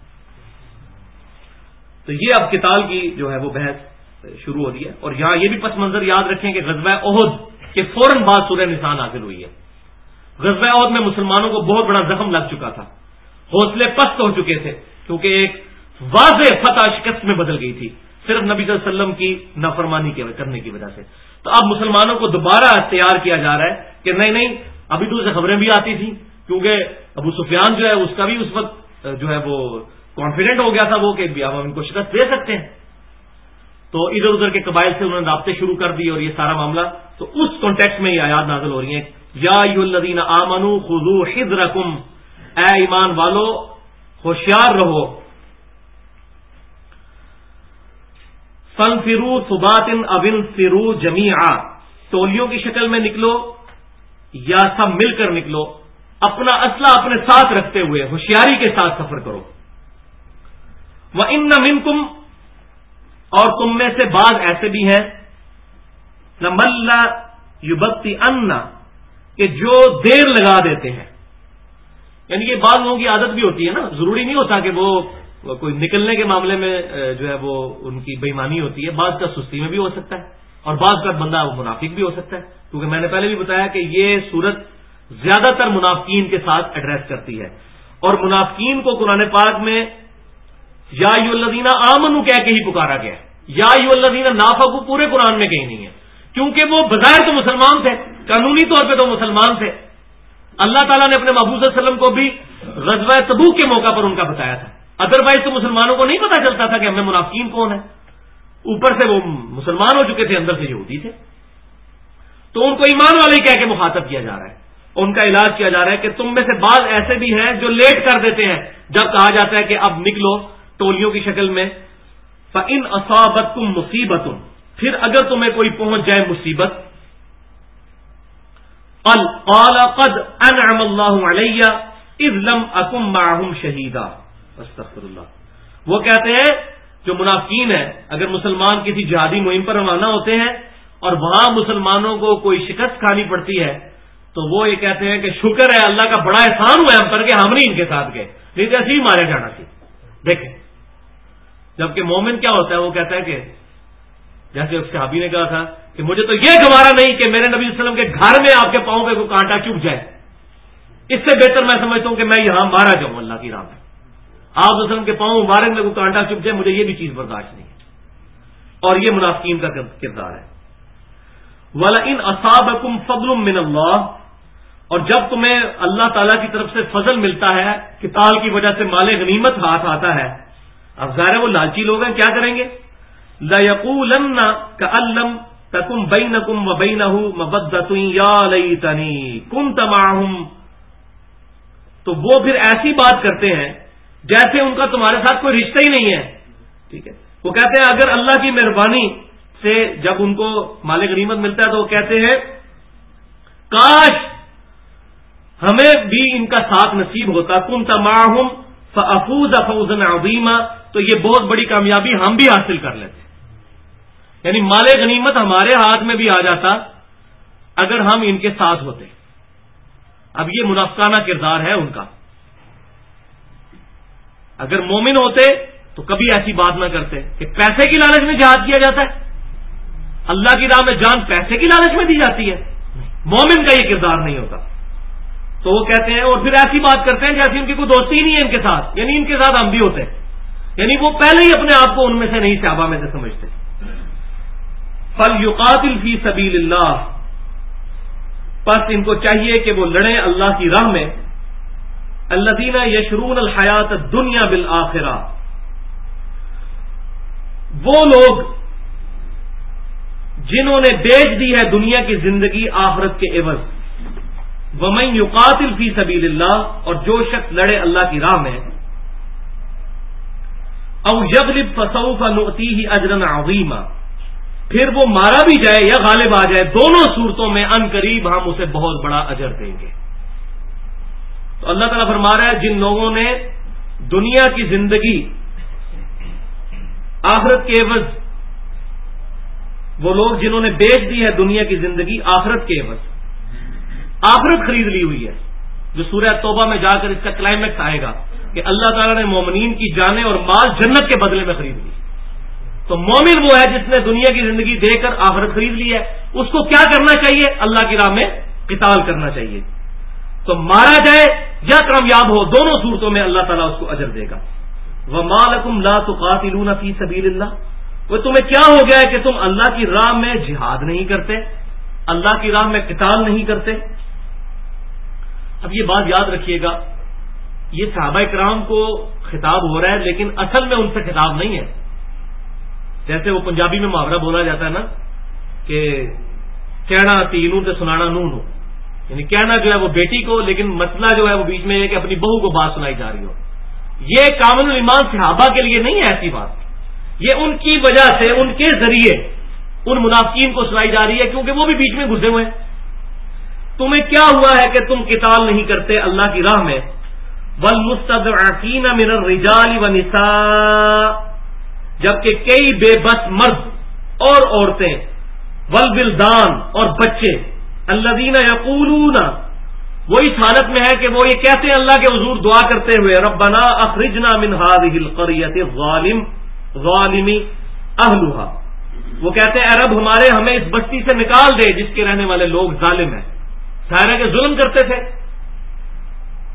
تو یہ اب قتال کی جو ہے وہ بحث شروع ہو رہی ہے۔ اور یہاں یہ بھی پس منظر یاد رکھیں کہ غزوہ احد کے فوراً بعد سورہ نساء نازل ہوئی ہے۔ غزوہ احد میں مسلمانوں کو بہت بڑا زخم لگ چکا تھا، حوصلے پست ہو چکے تھے، کیونکہ ایک واضح فتح شکست میں بدل گئی تھی صرف نبی صلی اللہ علیہ وسلم کی نافرمانی کرنے کی وجہ سے۔ تو اب مسلمانوں کو دوبارہ تیار کیا جا رہا ہے کہ نہیں ابھی تو اسے خبریں بھی آتی تھیں، کیونکہ ابو سفیان جو ہے اس کا بھی اس وقت جو ہے وہ کانفیڈنٹ ہو گیا تھا وہ کہ اب ہم ان کو شکست دے سکتے ہیں۔ تو ادھر ادھر کے قبائل سے انہوں نے رابطے شروع کر دی اور یہ سارا معاملہ، تو اس کانٹیکسٹ میں یہ آیات نازل ہو رہی ہیں، یا ایھا الذین آمنوا خذوا حذرکم، اے ایمان والو ہوشیار رہو، فانفروا ثبات او انفروا جمیعا، ٹولیوں کی شکل میں نکلو یا سب مل کر نکلو، اپنا اسلحہ اپنے ساتھ رکھتے ہوئے ہوشیاری کے ساتھ سفر کرو۔ وَإِنَّ مِنْكُمْ، اور تم میں سے بعض ایسے بھی ہیں، لَمَن لَّا يُبَطِّئَنَّ، کہ جو دیر لگا دیتے ہیں، یعنی یہ بعض لوگوں کی عادت بھی ہوتی ہے نا، ضروری نہیں ہوتا کہ وہ کوئی نکلنے کے معاملے میں جو ہے وہ ان کی بےایمانی ہوتی ہے، بعض کا سستی میں بھی ہو سکتا ہے اور بعض کا بندہ وہ منافق بھی ہو سکتا ہے، کیونکہ میں نے پہلے بھی بتایا کہ یہ صورت زیادہ تر منافقین کے ساتھ ایڈریس کرتی ہے۔ اور منافقین کو قرآن پاک میں یا ایھا الذین آمنوا کہہ کے ہی پکارا گیا. یا ایھا الذین نافقوا پورے قرآن میں کہیں نہیں ہے، کیونکہ وہ بظاہر تو مسلمان تھے، قانونی طور پہ تو مسلمان تھے. اللہ تعالیٰ نے اپنے محبوب صلی اللہ علیہ وسلم کو بھی غزوہ تبوک کے موقع پر ان کا بتایا تھا. ادروائز تو مسلمانوں کو نہیں پتا چلتا تھا کہ ہمیں منافقین کون ہے. اوپر سے وہ مسلمان ہو چکے تھے، اندر سے یہودی تھے. تو ان کو ایمان والے کہہ کے مخاطب کیا جا رہا ہے، ان کا علاج کیا جا رہا ہے کہ تم میں سے بعض ایسے بھی ہیں جو لیٹ کر دیتے ہیں جب کہا جاتا ہے کہ اب نکلو ٹولیوں کی شکل میں. فَإِنْ أَصَابَتْكُمْ مُصِيبَةٌ، پھر اگر تمہیں کوئی پہنچ جائے مصیبت، قَالَ قَدْ أَنْعَمَ اللَّهُ عَلَيَّ إِذْ لَمْ أَكُنْ مَعَهُمْ شَهِيدًا. استغفر اللہ. وہ کہتے ہیں جو منافقین ہیں، اگر مسلمان کسی جہادی مہم پر روانہ ہوتے ہیں اور وہاں مسلمانوں کو کوئی شکست کھانی پڑتی ہے تو وہ یہ کہتے ہیں کہ شکر ہے اللہ کا بڑا احسان ہوا ہم پر کہ ہم نہیں ان کے ساتھ گئے، نہیں تو ایسے ہی مارے جانا تھی. دیکھیں جبکہ مومن کیا ہوتا ہے، وہ کہتا ہے کہ جیسے ایک صحابی نے کہا تھا کہ مجھے تو یہ گوارا نہیں کہ میرے نبی صلی اللہ علیہ وسلم کے گھر میں آپ کے پاؤں پہ کوئی کانٹا چبھ جائے، اس سے بہتر میں سمجھتا ہوں کہ میں یہاں مارا جاؤں اللہ کی راہ میں. آپ صلی اللہ علیہ وسلم کے پاؤں مبارک میں کوئی کانٹا چبھ جائے، مجھے یہ بھی چیز برداشت نہیں ہے. اور یہ منافقین کا کردار ہے. وَلَئِنْ أَصَابَكُمْ فَضْلٌ مِّنَ اللَّهِ، اور جب تمہیں اللہ تعالیٰ کی طرف سے فضل ملتا ہے، قتال کی وجہ سے مال غنیمت ہاتھ آتا ہے، اب ظاہر ہے وہ لالچی لوگ ہیں، کیا کریں گے؟ لَيَقُولَنَّ كَأَن لَّمْ تَكُن بَيْنَكُمْ وَبَيْنَهُ مَوَدَّةٌ يَا لَيْتَنِي كُنتَ مَعَهُمْ، تو وہ پھر ایسی بات کرتے ہیں جیسے ان کا تمہارے ساتھ کوئی رشتہ ہی نہیں ہے. ٹھیک ہے، وہ کہتے ہیں اگر اللہ کی مہربانی سے جب ان کو مال غنیمت ملتا ہے تو وہ کہتے ہیں کاش ہمیں بھی ان کا ساتھ نصیب ہوتا، كنت معهم فافوز فوزا عظیما، تو یہ بہت بڑی کامیابی ہم بھی حاصل کر لیتے. یعنی مال غنیمت ہمارے ہاتھ میں بھی آ جاتا اگر ہم ان کے ساتھ ہوتے. اب یہ منافقانہ کردار ہے ان کا. اگر مومن ہوتے تو کبھی ایسی بات نہ کرتے کہ پیسے کی لالچ میں جہاد کیا جاتا ہے، اللہ کی راہ میں جان پیسے کی لالچ میں دی جاتی ہے. مومن کا یہ کردار نہیں ہوتا. تو وہ کہتے ہیں اور پھر ایسی بات کرتے ہیں جیسے ان کی کوئی دوستی ہی نہیں ہے ان کے ساتھ، یعنی ان کے ساتھ ہم بھی ہوتے ہیں. یعنی وہ پہلے ہی اپنے آپ کو ان میں سے نہیں، صحابہ میں سے سمجھتے. فَلْيُقَاتِلْ فِي سَبِيلِ اللَّهِ، پس ان کو چاہیے کہ وہ لڑیں اللہ کی راہ میں. الَّذِينَ يَشْرُونَ الْحَيَاةَ الدُّنْيَا بِالْآخِرَةِ، وہ لوگ جنہوں نے بیچ دی ہے دنیا کی زندگی آخرت کے عوض. وَمَن يُقَاتِلْ فِي سَبِيلِ اللَّهِ، اور جو شخص لڑے اللہ کی راہ میں، او یغلب فسوف نؤتیہ اجرا عظیما، پھر وہ مارا بھی جائے یا غالب آ جائے، دونوں صورتوں میں ان قریب ہم اسے بہت بڑا اجر دیں گے. تو اللہ تعالیٰ فرما رہا ہے جن لوگوں نے دنیا کی زندگی آخرت کے عوض، وہ لوگ جنہوں نے بیچ دی ہے دنیا کی زندگی آخرت کے عوض، آخرت خرید لی ہوئی ہے، جو سورہ توبہ میں جا کر اس کا کلائمیکس آئے گا کہ اللہ تعالیٰ نے مومنین کی جانیں اور مال جنت کے بدلے میں خرید لی. تو مومن وہ ہے جس نے دنیا کی زندگی دے کر آخرت خرید لی ہے. اس کو کیا کرنا چاہیے؟ اللہ کی راہ میں قتال کرنا چاہیے. تو مارا جائے یا کامیاب ہو، دونوں صورتوں میں اللہ تعالیٰ اس کو اجر دے گا. وَمَا لَكُمْ لَا تُقَاتِلُونَ فِي سَبِيلِ اللَّهِ، وہ تمہیں کیا ہو گیا ہے کہ تم اللہ کی راہ میں جہاد نہیں کرتے، اللہ کی راہ میں قتال نہیں کرتے. اب یہ بات یاد رکھیے گا، یہ صحابہ کرام کو خطاب ہو رہا ہے لیکن اصل میں ان سے خطاب نہیں ہے. جیسے وہ پنجابی میں محاورہ بولا جاتا ہے نا کہ کہنا تینوں سے سنانا نون ہو، یعنی کہنا جو ہے وہ بیٹی کو، لیکن مسئلہ جو ہے وہ بیچ میں ہے کہ اپنی بہو کو بات سنائی جا رہی ہو. یہ کامل ایمان صحابہ کے لیے نہیں ہے ایسی بات، یہ ان کی وجہ سے ان کے ذریعے ان منافقین کو سنائی جا رہی ہے کیونکہ وہ بھی بیچ میں گھسے ہوئے ہیں. تمہیں کیا ہوا ہے کہ تم قتال نہیں کرتے اللہ کی راہ میں؟ وَالْمُسْتَضْعَفِينَ مِنَ الرِّجَالِ وَالنِّسَاءِ، جبکہ کئی بے بس مرد اور عورتیں، والولدان اور بچے، الذین یقولون، وہ اس حالت میں ہے کہ وہ یہ کہتے ہیں اللہ کے حضور دعا کرتے ہوئے، ربنا اخرجنا من هذه القرية الظالم اهلها، وہ کہتے ہیں اے رب ہمیں اس بستی سے نکال دے جس کے رہنے والے لوگ ظالم ہیں. ظاہر ہے کہ ظلم کرتے تھے.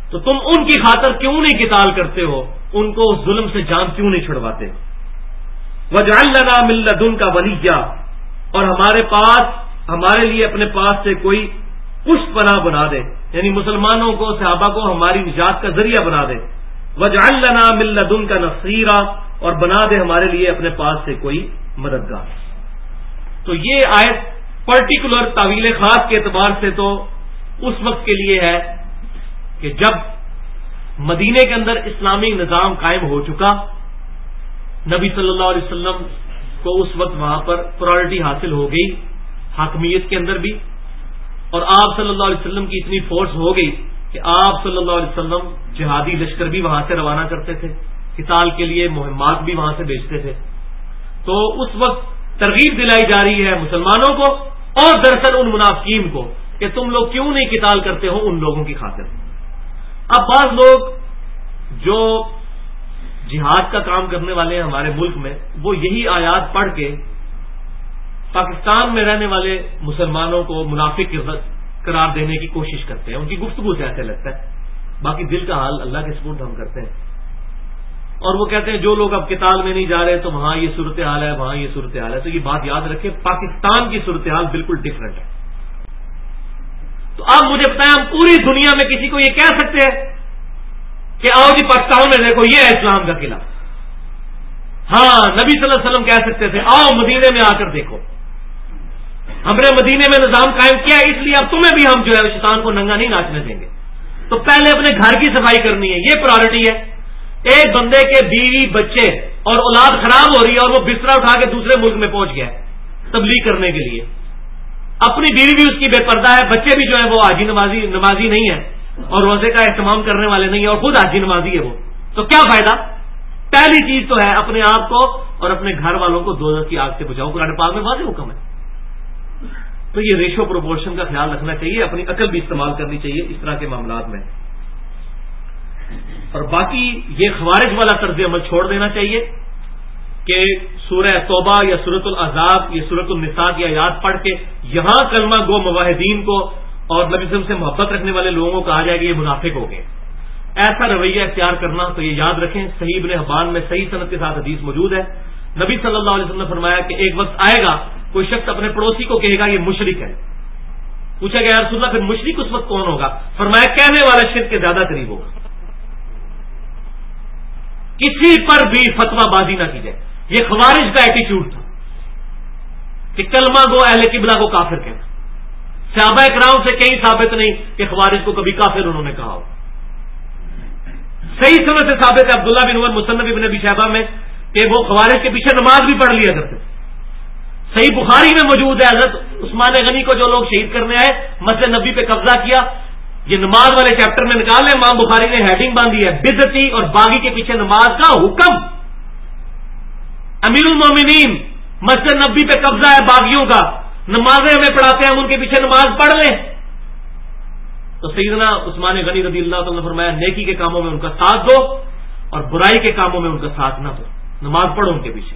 تو تم ان کی خاطر کیوں نہیں قتال کرتے ہو؟ ان کو ظلم سے جان کیوں نہیں چھڑواتے؟ وَاجْعَلْ لَنَا مِن لَّدُنْكَ وَلِيًّا، اور ہمارے لیے اپنے پاس سے کوئی پشت پناہ بنا دے، یعنی مسلمانوں کو، صحابہ کو ہماری نجات کا ذریعہ بنا دے۔ وَاجْعَلْ لَنَا مِن لَّدُنْكَ نَصِيرًا، اور بنا دے ہمارے لیے اپنے پاس سے کوئی مددگار۔ تو یہ آیت پرٹیکولر تعویل خاص کے اعتبار سے تو اس وقت کے لیے ہے کہ جب مدینے کے اندر اسلامی نظام قائم ہو چکا، نبی صلی اللہ علیہ وسلم کو اس وقت وہاں پر پرائرٹی حاصل ہو گئی حاکمیت کے اندر بھی، اور آپ صلی اللہ علیہ وسلم کی اتنی فورس ہو گئی کہ آپ صلی اللہ علیہ وسلم جہادی لشکر بھی وہاں سے روانہ کرتے تھے، قتال کے لیے مہمات بھی وہاں سے بھیجتے تھے۔ تو اس وقت ترغیب دلائی جا رہی ہے مسلمانوں کو اور دراصل ان منافقین کو کہ تم لوگ کیوں نہیں قتال کرتے ہو ان لوگوں کی خاطر۔ اب بعض لوگ جو جہاد کا کام کرنے والے ہیں ہمارے ملک میں، وہ یہی آیات پڑھ کے پاکستان میں رہنے والے مسلمانوں کو منافق قرار دینے کی کوشش کرتے ہیں، ان کی گفتگو سے ایسے لگتا ہے، باقی دل کا حال اللہ کے سپرد ہم کرتے ہیں۔ اور وہ کہتے ہیں جو لوگ اب قتال میں نہیں جا رہے تو وہاں یہ صورتحال ہے، وہاں یہ صورتحال ہے۔ تو یہ بات یاد رکھیں، پاکستان کی صورتحال بالکل ڈفرنٹ ہے۔ تو آپ مجھے بتائیں، ہم پوری دنیا میں کسی کو یہ کہہ سکتے ہیں کہ آؤ جی پاکستان میں دیکھو یہ ہے اسلام کا قلعہ؟ ہاں، نبی صلی اللہ علیہ وسلم کہہ سکتے تھے آؤ مدینے میں آ کر دیکھو، ہم نے مدینے میں نظام قائم کیا، اس لیے اب تمہیں بھی ہم جو ہے شیطان کو ننگا نہیں ناچنے دیں گے۔ تو پہلے اپنے گھر کی صفائی کرنی ہے، یہ پرائرٹی ہے۔ ایک بندے کے بیوی بچے اور اولاد خراب ہو رہی ہے اور وہ بستر اٹھا کے دوسرے ملک میں پہنچ گیا تبلیغ کرنے کے لیے، اپنی بیوی بھی اس کی بے پردہ ہے، بچے بھی جو ہے وہ حاجی نمازی نہیں ہے اور روزے کا اہتمام کرنے والے نہیں ہے، اور خود حاجی نمازی ہے وہ، تو کیا فائدہ؟ پہلی چیز تو ہے اپنے آپ کو اور اپنے گھر والوں کو دوزخ کی آگ سے بچاؤ، قرآن پاک میں واضح حکم ہے۔ تو یہ ریشو پروپورشن کا خیال رکھنا چاہیے، اپنی عقل بھی استعمال کرنی چاہیے اس طرح کے معاملات میں۔ اور باقی یہ خوارج والا طرز عمل چھوڑ دینا چاہیے کہ سورہ توبہ یا سورۃ الاحزاب یا سورۃ النساء کی آیات پڑھ کے یہاں کلمہ گو موحدین کو اور نبی صلی اللہ علیہ وسلم سے محبت رکھنے والے لوگوں کو کہا جائے کہ یہ منافق ہو گئے، ایسا رویہ اختیار کرنا، تو یہ یاد رکھیں صحیح ابن حبان میں صحیح سند کے ساتھ حدیث موجود ہے، نبی صلی اللہ علیہ وسلم نے فرمایا کہ ایک وقت آئے گا کوئی شخص اپنے پڑوسی کو کہے گا یہ مشرک ہے۔ پوچھا گیا یا رسول اللہ پھر مشرک اس وقت کون ہوگا؟ فرمایا کہنے والا شرک کے زیادہ قریب ہوگا۔ کسی پر بھی فتویٰ بازی نہ کی جائے، یہ خوارج کا ایٹیچیوڈ تھا کہ کلمہ گو اہل قبلہ کو کافر کہنا۔ صحابہ کرام سے کہیں ثابت نہیں کہ خوارج کو کبھی کافر انہوں نے کہا ہو۔ صحیح سند سے ثابت ہے عبداللہ بن عمر مصنف ابن ابی شیبہ میں کہ وہ خوارج کے پیچھے نماز بھی پڑھ لیا کرتے تھے۔ صحیح بخاری میں موجود ہے حضرت عثمان غنی کو جو لوگ شہید کرنے آئے مسجد نبی پہ قبضہ کیا، یہ نماز والے چیپٹر میں نکال لیں، امام بخاری نے ہیڈنگ باندھی ہے بدعتی اور باغی کے پیچھے نماز کا حکم۔ امیر المومنین مسجد نبی پہ قبضہ ہے باغیوں کا، نمازیں ہمیں پڑھاتے ہیں، ہم ان کے پیچھے نماز پڑھ لیں۔ تو سیدنا عثمان غنی رضی اللہ تعالیٰ نے فرمایا نیکی کے کاموں میں ان کا ساتھ دو اور برائی کے کاموں میں ان کا ساتھ نہ دو، نماز پڑھو ان کے پیچھے۔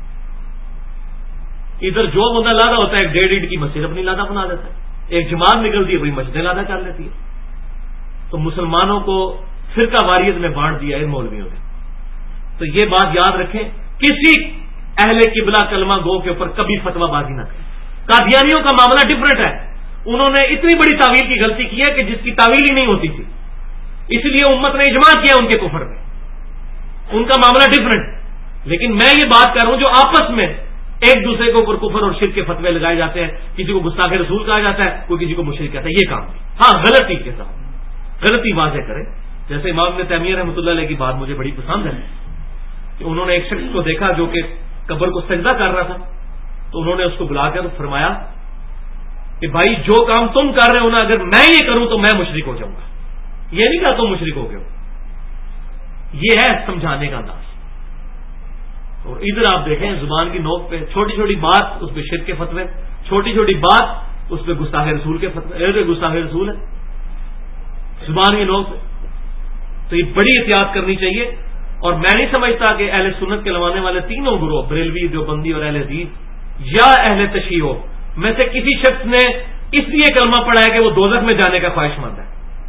ادھر جو بندہ لادا ہوتا ہے ایک 1.5 اینٹ کی مسجد اپنی لادا بنا دیتا ہے، ایک جماعت نکلتی ہے بڑی مسجدیں لادا کر لیتی ہے۔ تو مسلمانوں کو فرقہ واریت میں بانٹ دیا ان مولویوں نے۔ تو یہ بات یاد رکھیں، کسی اہل قبلہ کلمہ گو کے اوپر کبھی فتویٰ بازی نہ کریں۔ قادیانیوں کا معاملہ ڈفرنٹ ہے، انہوں نے اتنی بڑی تعویل کی غلطی کی ہے کہ جس کی تعویل ہی نہیں ہوتی تھی، اس لیے امت نے اجماع کیا ان کے کفر میں، ان کا معاملہ ڈفرنٹ۔ لیکن میں یہ بات کر رہا ہوں جو آپس میں ایک دوسرے کے اوپر کفر اور شرک کے فتوے لگائے جاتے ہیں، کسی کو گستاخ رسول کہا جاتا ہے، کوئی کسی کو مشرک کہتا ہے، یہ کام ہاں غلطی کے ساتھ غلطی واضح کرے۔ جیسے امام ابن تیمیہ رحمۃ اللہ علیہ کی بات مجھے بڑی پسند ہے کہ انہوں نے ایک شخص کو دیکھا جو کہ قبر کو سجدہ کر رہا تھا، تو انہوں نے اس کو بلا کر فرمایا کہ بھائی جو کام تم کر رہے ہو نا، اگر میں یہ کروں تو میں مشرک ہو جاؤں گا۔ یہ نہیں کہا تم مشرک ہو گئے ہو، یہ ہے سمجھانے کا انداز۔ اور ادھر آپ دیکھیں زبان کی نوک پہ چھوٹی چھوٹی بات اس پہ شرک کے فتوے، چھوٹی چھوٹی بات اس پہ گستاخ رسول کے فتوے، گستاخ رسول ہے زبان کی نوک پہ۔ تو یہ بڑی احتیاط کرنی چاہیے۔ اور میں نہیں سمجھتا کہ اہل سنت کے لوانے والے تینوں گروہ بریلوی دیوبندی اور اہل حدیث یا اہل تشیع میں سے کسی شخص نے اس لیے کلمہ پڑھا ہے کہ وہ دوزخ میں جانے کا خواہش مند ہے۔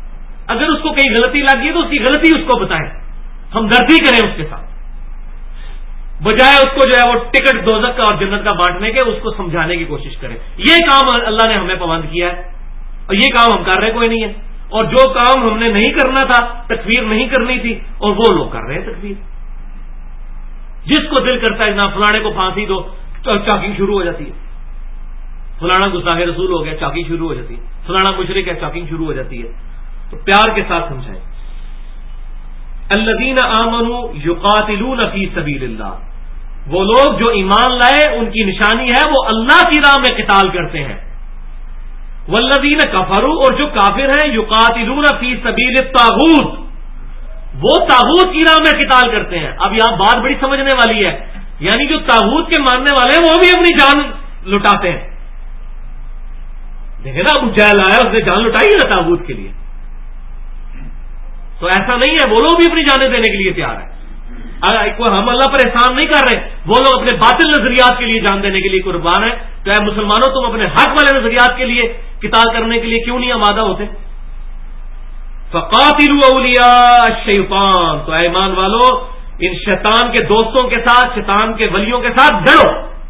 اگر اس کو کہیں غلطی لگی ہے تو اس کی غلطی اس کو بتائیں، ہمدردی کریں اس کے ساتھ، بجائے اس کو جو ہے وہ ٹکٹ دوزخ کا اور جنت کا بانٹنے کے اس کو سمجھانے کی کوشش کریں۔ یہ کام اللہ نے ہمیں پابند کیا ہے اور یہ کام ہم کر رہے کوئی نہیں ہے، اور جو کام ہم نے نہیں کرنا تھا، تکفیر نہیں کرنی تھی، اور وہ لوگ کر رہے ہیں تکفیر۔ جس کو دل کرتا ہے نہ فلانے کو پھانسی دو، چاکنگ شروع ہو جاتی ہے، فلانا گستاخ رسول ہو گیا، چاکنگ شروع ہو جاتی ہے، فلانا مشرک ہے، چاکنگ شروع ہو جاتی ہے۔ تو پیار کے ساتھ سمجھائیں۔ الذین آمنوا یقاتلون فی سبیل اللہ، وہ لوگ جو ایمان لائے ان کی نشانی ہے وہ اللہ کی راہ میں قتال کرتے ہیں۔ والذین کفروا، اور جو کافر ہیں، یقاتلون فی سبیل الطاغوت، وہ طاغوت کی راہ میں قتال کرتے ہیں۔ اب یہاں بات بڑی سمجھنے والی ہے، یعنی جو طاغوت کے ماننے والے ہیں وہ بھی اپنی جان لٹاتے ہیں۔ دیکھیں نا، ابو جہل آیا، اس نے جان لٹائی ہے طاغوت کے لیے، تو ایسا نہیں ہے، وہ لوگ بھی اپنی جانیں دینے کے لیے تیار ہیں۔ ہم اللہ پر احسان نہیں کر رہے، وہ لوگ اپنے باطل نظریات کے لیے جان دینے کے لیے قربان ہیں۔ تو اے مسلمانوں، تم اپنے حق والے نظریات کے لیے قتال کرنے کے لیے کیوں نہیں آمادہ ہوتے؟ فقاتلوا اولیاء الشیطان، تو اے ایمان والو ان شیطان کے دوستوں کے ساتھ، شیطان کے ولیوں کے ساتھ لڑو،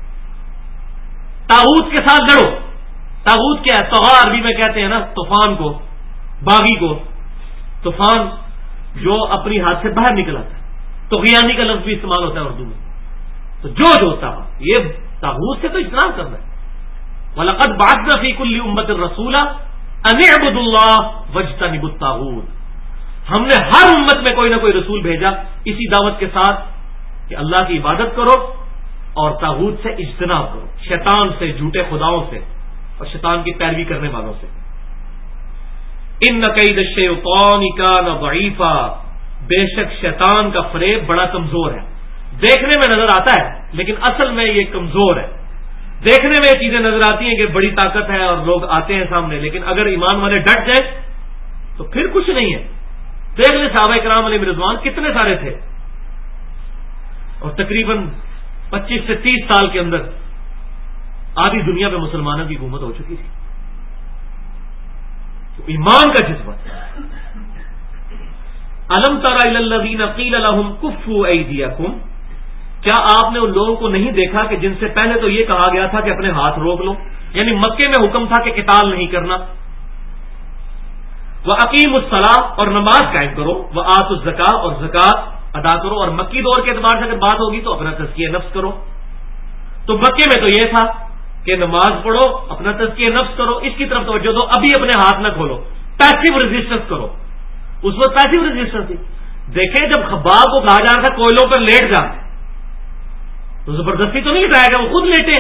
طاغوت کے ساتھ لڑو۔ طاغوت کیا ہے؟ طغا عربی میں کہتے ہیں نا طوفان کو، باغی کو، طوفان جو اپنی ہاتھ سے باہر نکل آتا ہے، طغیانی کا لفظ بھی استعمال ہوتا ہے اردو میں۔ تو جو ہوتا ہے یہ طاغوت سے تو اجتناب کرنا ہے۔ وَلَقَدْ بَعَثْنَا فِي كُلِّ أُمَّةٍ رَسُولًا أَنِ اعْبُدُوا اللَّهَ وَاجْتَنِبُوا الطَّاغُوتَ، ہم نے ہر امت میں کوئی نہ کوئی رسول بھیجا اسی دعوت کے ساتھ کہ اللہ کی عبادت کرو اور طاغوت سے اجتناب کرو، شیطان سے، جھوٹے خداؤں سے اور شیطان کی پیروی کرنے والوں سے۔ إِنَّ كَيْدَ الشَّيْطَانِ كَانَ ضَعِيفًا، بے شک شیطان کا فریب بڑا کمزور ہے، دیکھنے میں نظر آتا ہے لیکن اصل میں یہ کمزور ہے۔ دیکھنے میں یہ چیزیں نظر آتی ہیں کہ بڑی طاقت ہے اور لوگ آتے ہیں سامنے، لیکن اگر ایمان والے ڈٹ جائیں تو پھر کچھ نہیں ہے۔ دیکھ لیں صحابہ کرام علیہ رضوان کتنے سارے تھے، اور تقریباً 25 سے 30 سال کے اندر آدھی دنیا پہ مسلمانوں کی حکومت ہو چکی تھی۔ تو ایمان کا جذبہ۔ الم تر الی الذین قیل لهم کفوا ایدیکم، کیا آپ نے ان لوگوں کو نہیں دیکھا کہ جن سے پہلے تو یہ کہا گیا تھا کہ اپنے ہاتھ روک لو، یعنی مکے میں حکم تھا کہ قتال نہیں کرنا۔ وَأَقِیمُوا الصَّلَاةَ، اور نماز قائم کرو، وَآتُوا الزَّکَاةَ، اور زکات ادا کرو۔ اور مکی دور کے اعتبار سے اگر بات ہوگی تو اپنا تزکیہ نفس کرو۔ تو مکے میں تو یہ تھا کہ نماز پڑھو، اپنا تزکیہ نفس کرو، اس کی طرف توجہ دو، ابھی اپنے ہاتھ نہ کھولو، پیسو ریزسٹنس کرو۔ اس وقت پیسو ریزسٹنس تھی۔ دیکھیں جب خباب کو کہا جا رہا تھا کوئلوں پر لیٹ جا، تو زبردستی تو نہیں لٹایا گیا، وہ خود لیٹے،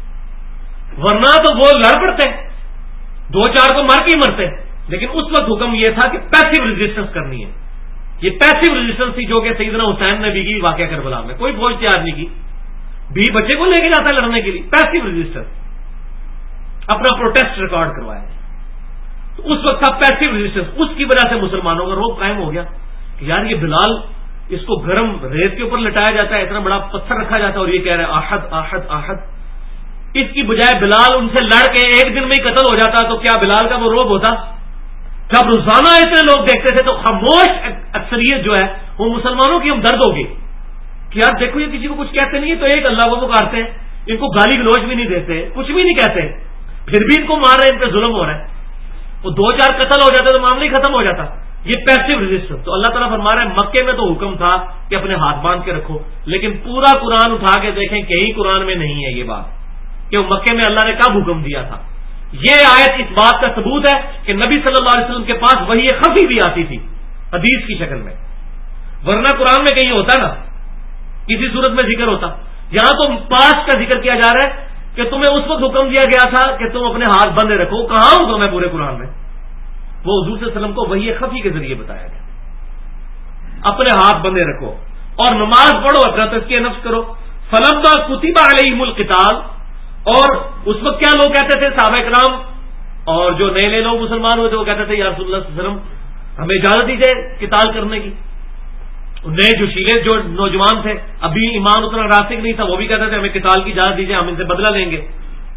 ورنہ تو وہ لڑ پڑتے، 2-4 کو مر کے ہی مرتے۔ لیکن اس وقت حکم یہ تھا کہ پیسو ریزسٹنس کرنی ہے۔ یہ پیسو ریزسٹنس تھی جو کہ سیدنا حسین نے بھی کی واقعہ کربلا میں، کوئی فوج تیار نہیں کی، بھی بچے کو لے کے جاتا ہے لڑنے کے لیے، پیسو ریزسٹنس، اپنا پروٹیسٹ ریکارڈ کروایا۔ تو اس وقت تھا پیسو ریزسٹنس، اس کی وجہ سے مسلمانوں کا روب قائم ہو گیا کہ یار یہ بلال، اس کو گرم ریت کے اوپر لٹایا جاتا ہے، اتنا بڑا پتھر رکھا جاتا ہے اور یہ کہہ رہے ہیں آحد آحد آحد۔ اس کی بجائے بلال ان سے لڑ کے ایک دن میں ہی قتل ہو جاتا تو کیا بلال کا وہ روب ہوتا؟ جب روزانہ اتنے لوگ دیکھتے تھے تو خاموش اکثریت جو ہے وہ مسلمانوں کی ہمدرد ہوگی کہ یار دیکھو یہ کسی کو کچھ کہتے نہیں ہے تو ایک اللہ کو پکارتے ہیں، ان کو گالی گلوچ بھی نہیں دیتے، کچھ بھی نہیں کہتے، پھر بھی ان کو مار رہے ہیں، ان پہ ظلم ہو رہا ہے۔ وہ 2-4 قتل ہو جاتے تو معاملہ ہی ختم ہو جاتا۔ یہ پیسو ریزسٹنس۔ تو اللہ تعالیٰ فرما رہے ہیں مکے میں تو حکم تھا کہ اپنے ہاتھ باندھ کے رکھو، لیکن پورا قرآن اٹھا کے دیکھیں کہیں قرآن میں نہیں ہے یہ بات کہ وہ مکے میں اللہ نے کب حکم دیا تھا۔ یہ آیت اس بات کا ثبوت ہے کہ نبی صلی اللہ علیہ وسلم کے پاس وحی خفی بھی آتی تھی حدیث کی شکل میں، ورنہ قرآن میں کہیں ہوتا نا، کسی صورت میں ذکر ہوتا۔ یہاں تو پاس کا ذکر کیا جا رہا ہے کہ تمہیں اس وقت حکم دیا گیا تھا کہ تم اپنے ہاتھ بندے رکھو، کہاں حکم ہے پورے قرآن میں؟ وہ حضور صلی اللہ علیہ وسلم کو وحی خفی کے ذریعے بتایا گیا، اپنے ہاتھ بندے رکھو اور نماز پڑھو، اپنا تزکیہ نفس کرو۔ فلما کتب علیہم القتال، اور اس وقت کیا لوگ کہتے تھے صحابہ کرام اور جو نئے نئے لوگ مسلمان ہوئے تھے وہ کہتے تھے یا رسول اللہ صلی اللہ علیہ وسلم ہمیں اجازت دیجیے قتال کرنے کی۔ نئے جو شیلے جو نوجوان تھے، ابھی ایمان اتنا راسخ نہیں تھا، وہ بھی کہتے تھے ہمیں قتال کی اجازت دیجیے، ہم ان سے بدلہ لیں گے۔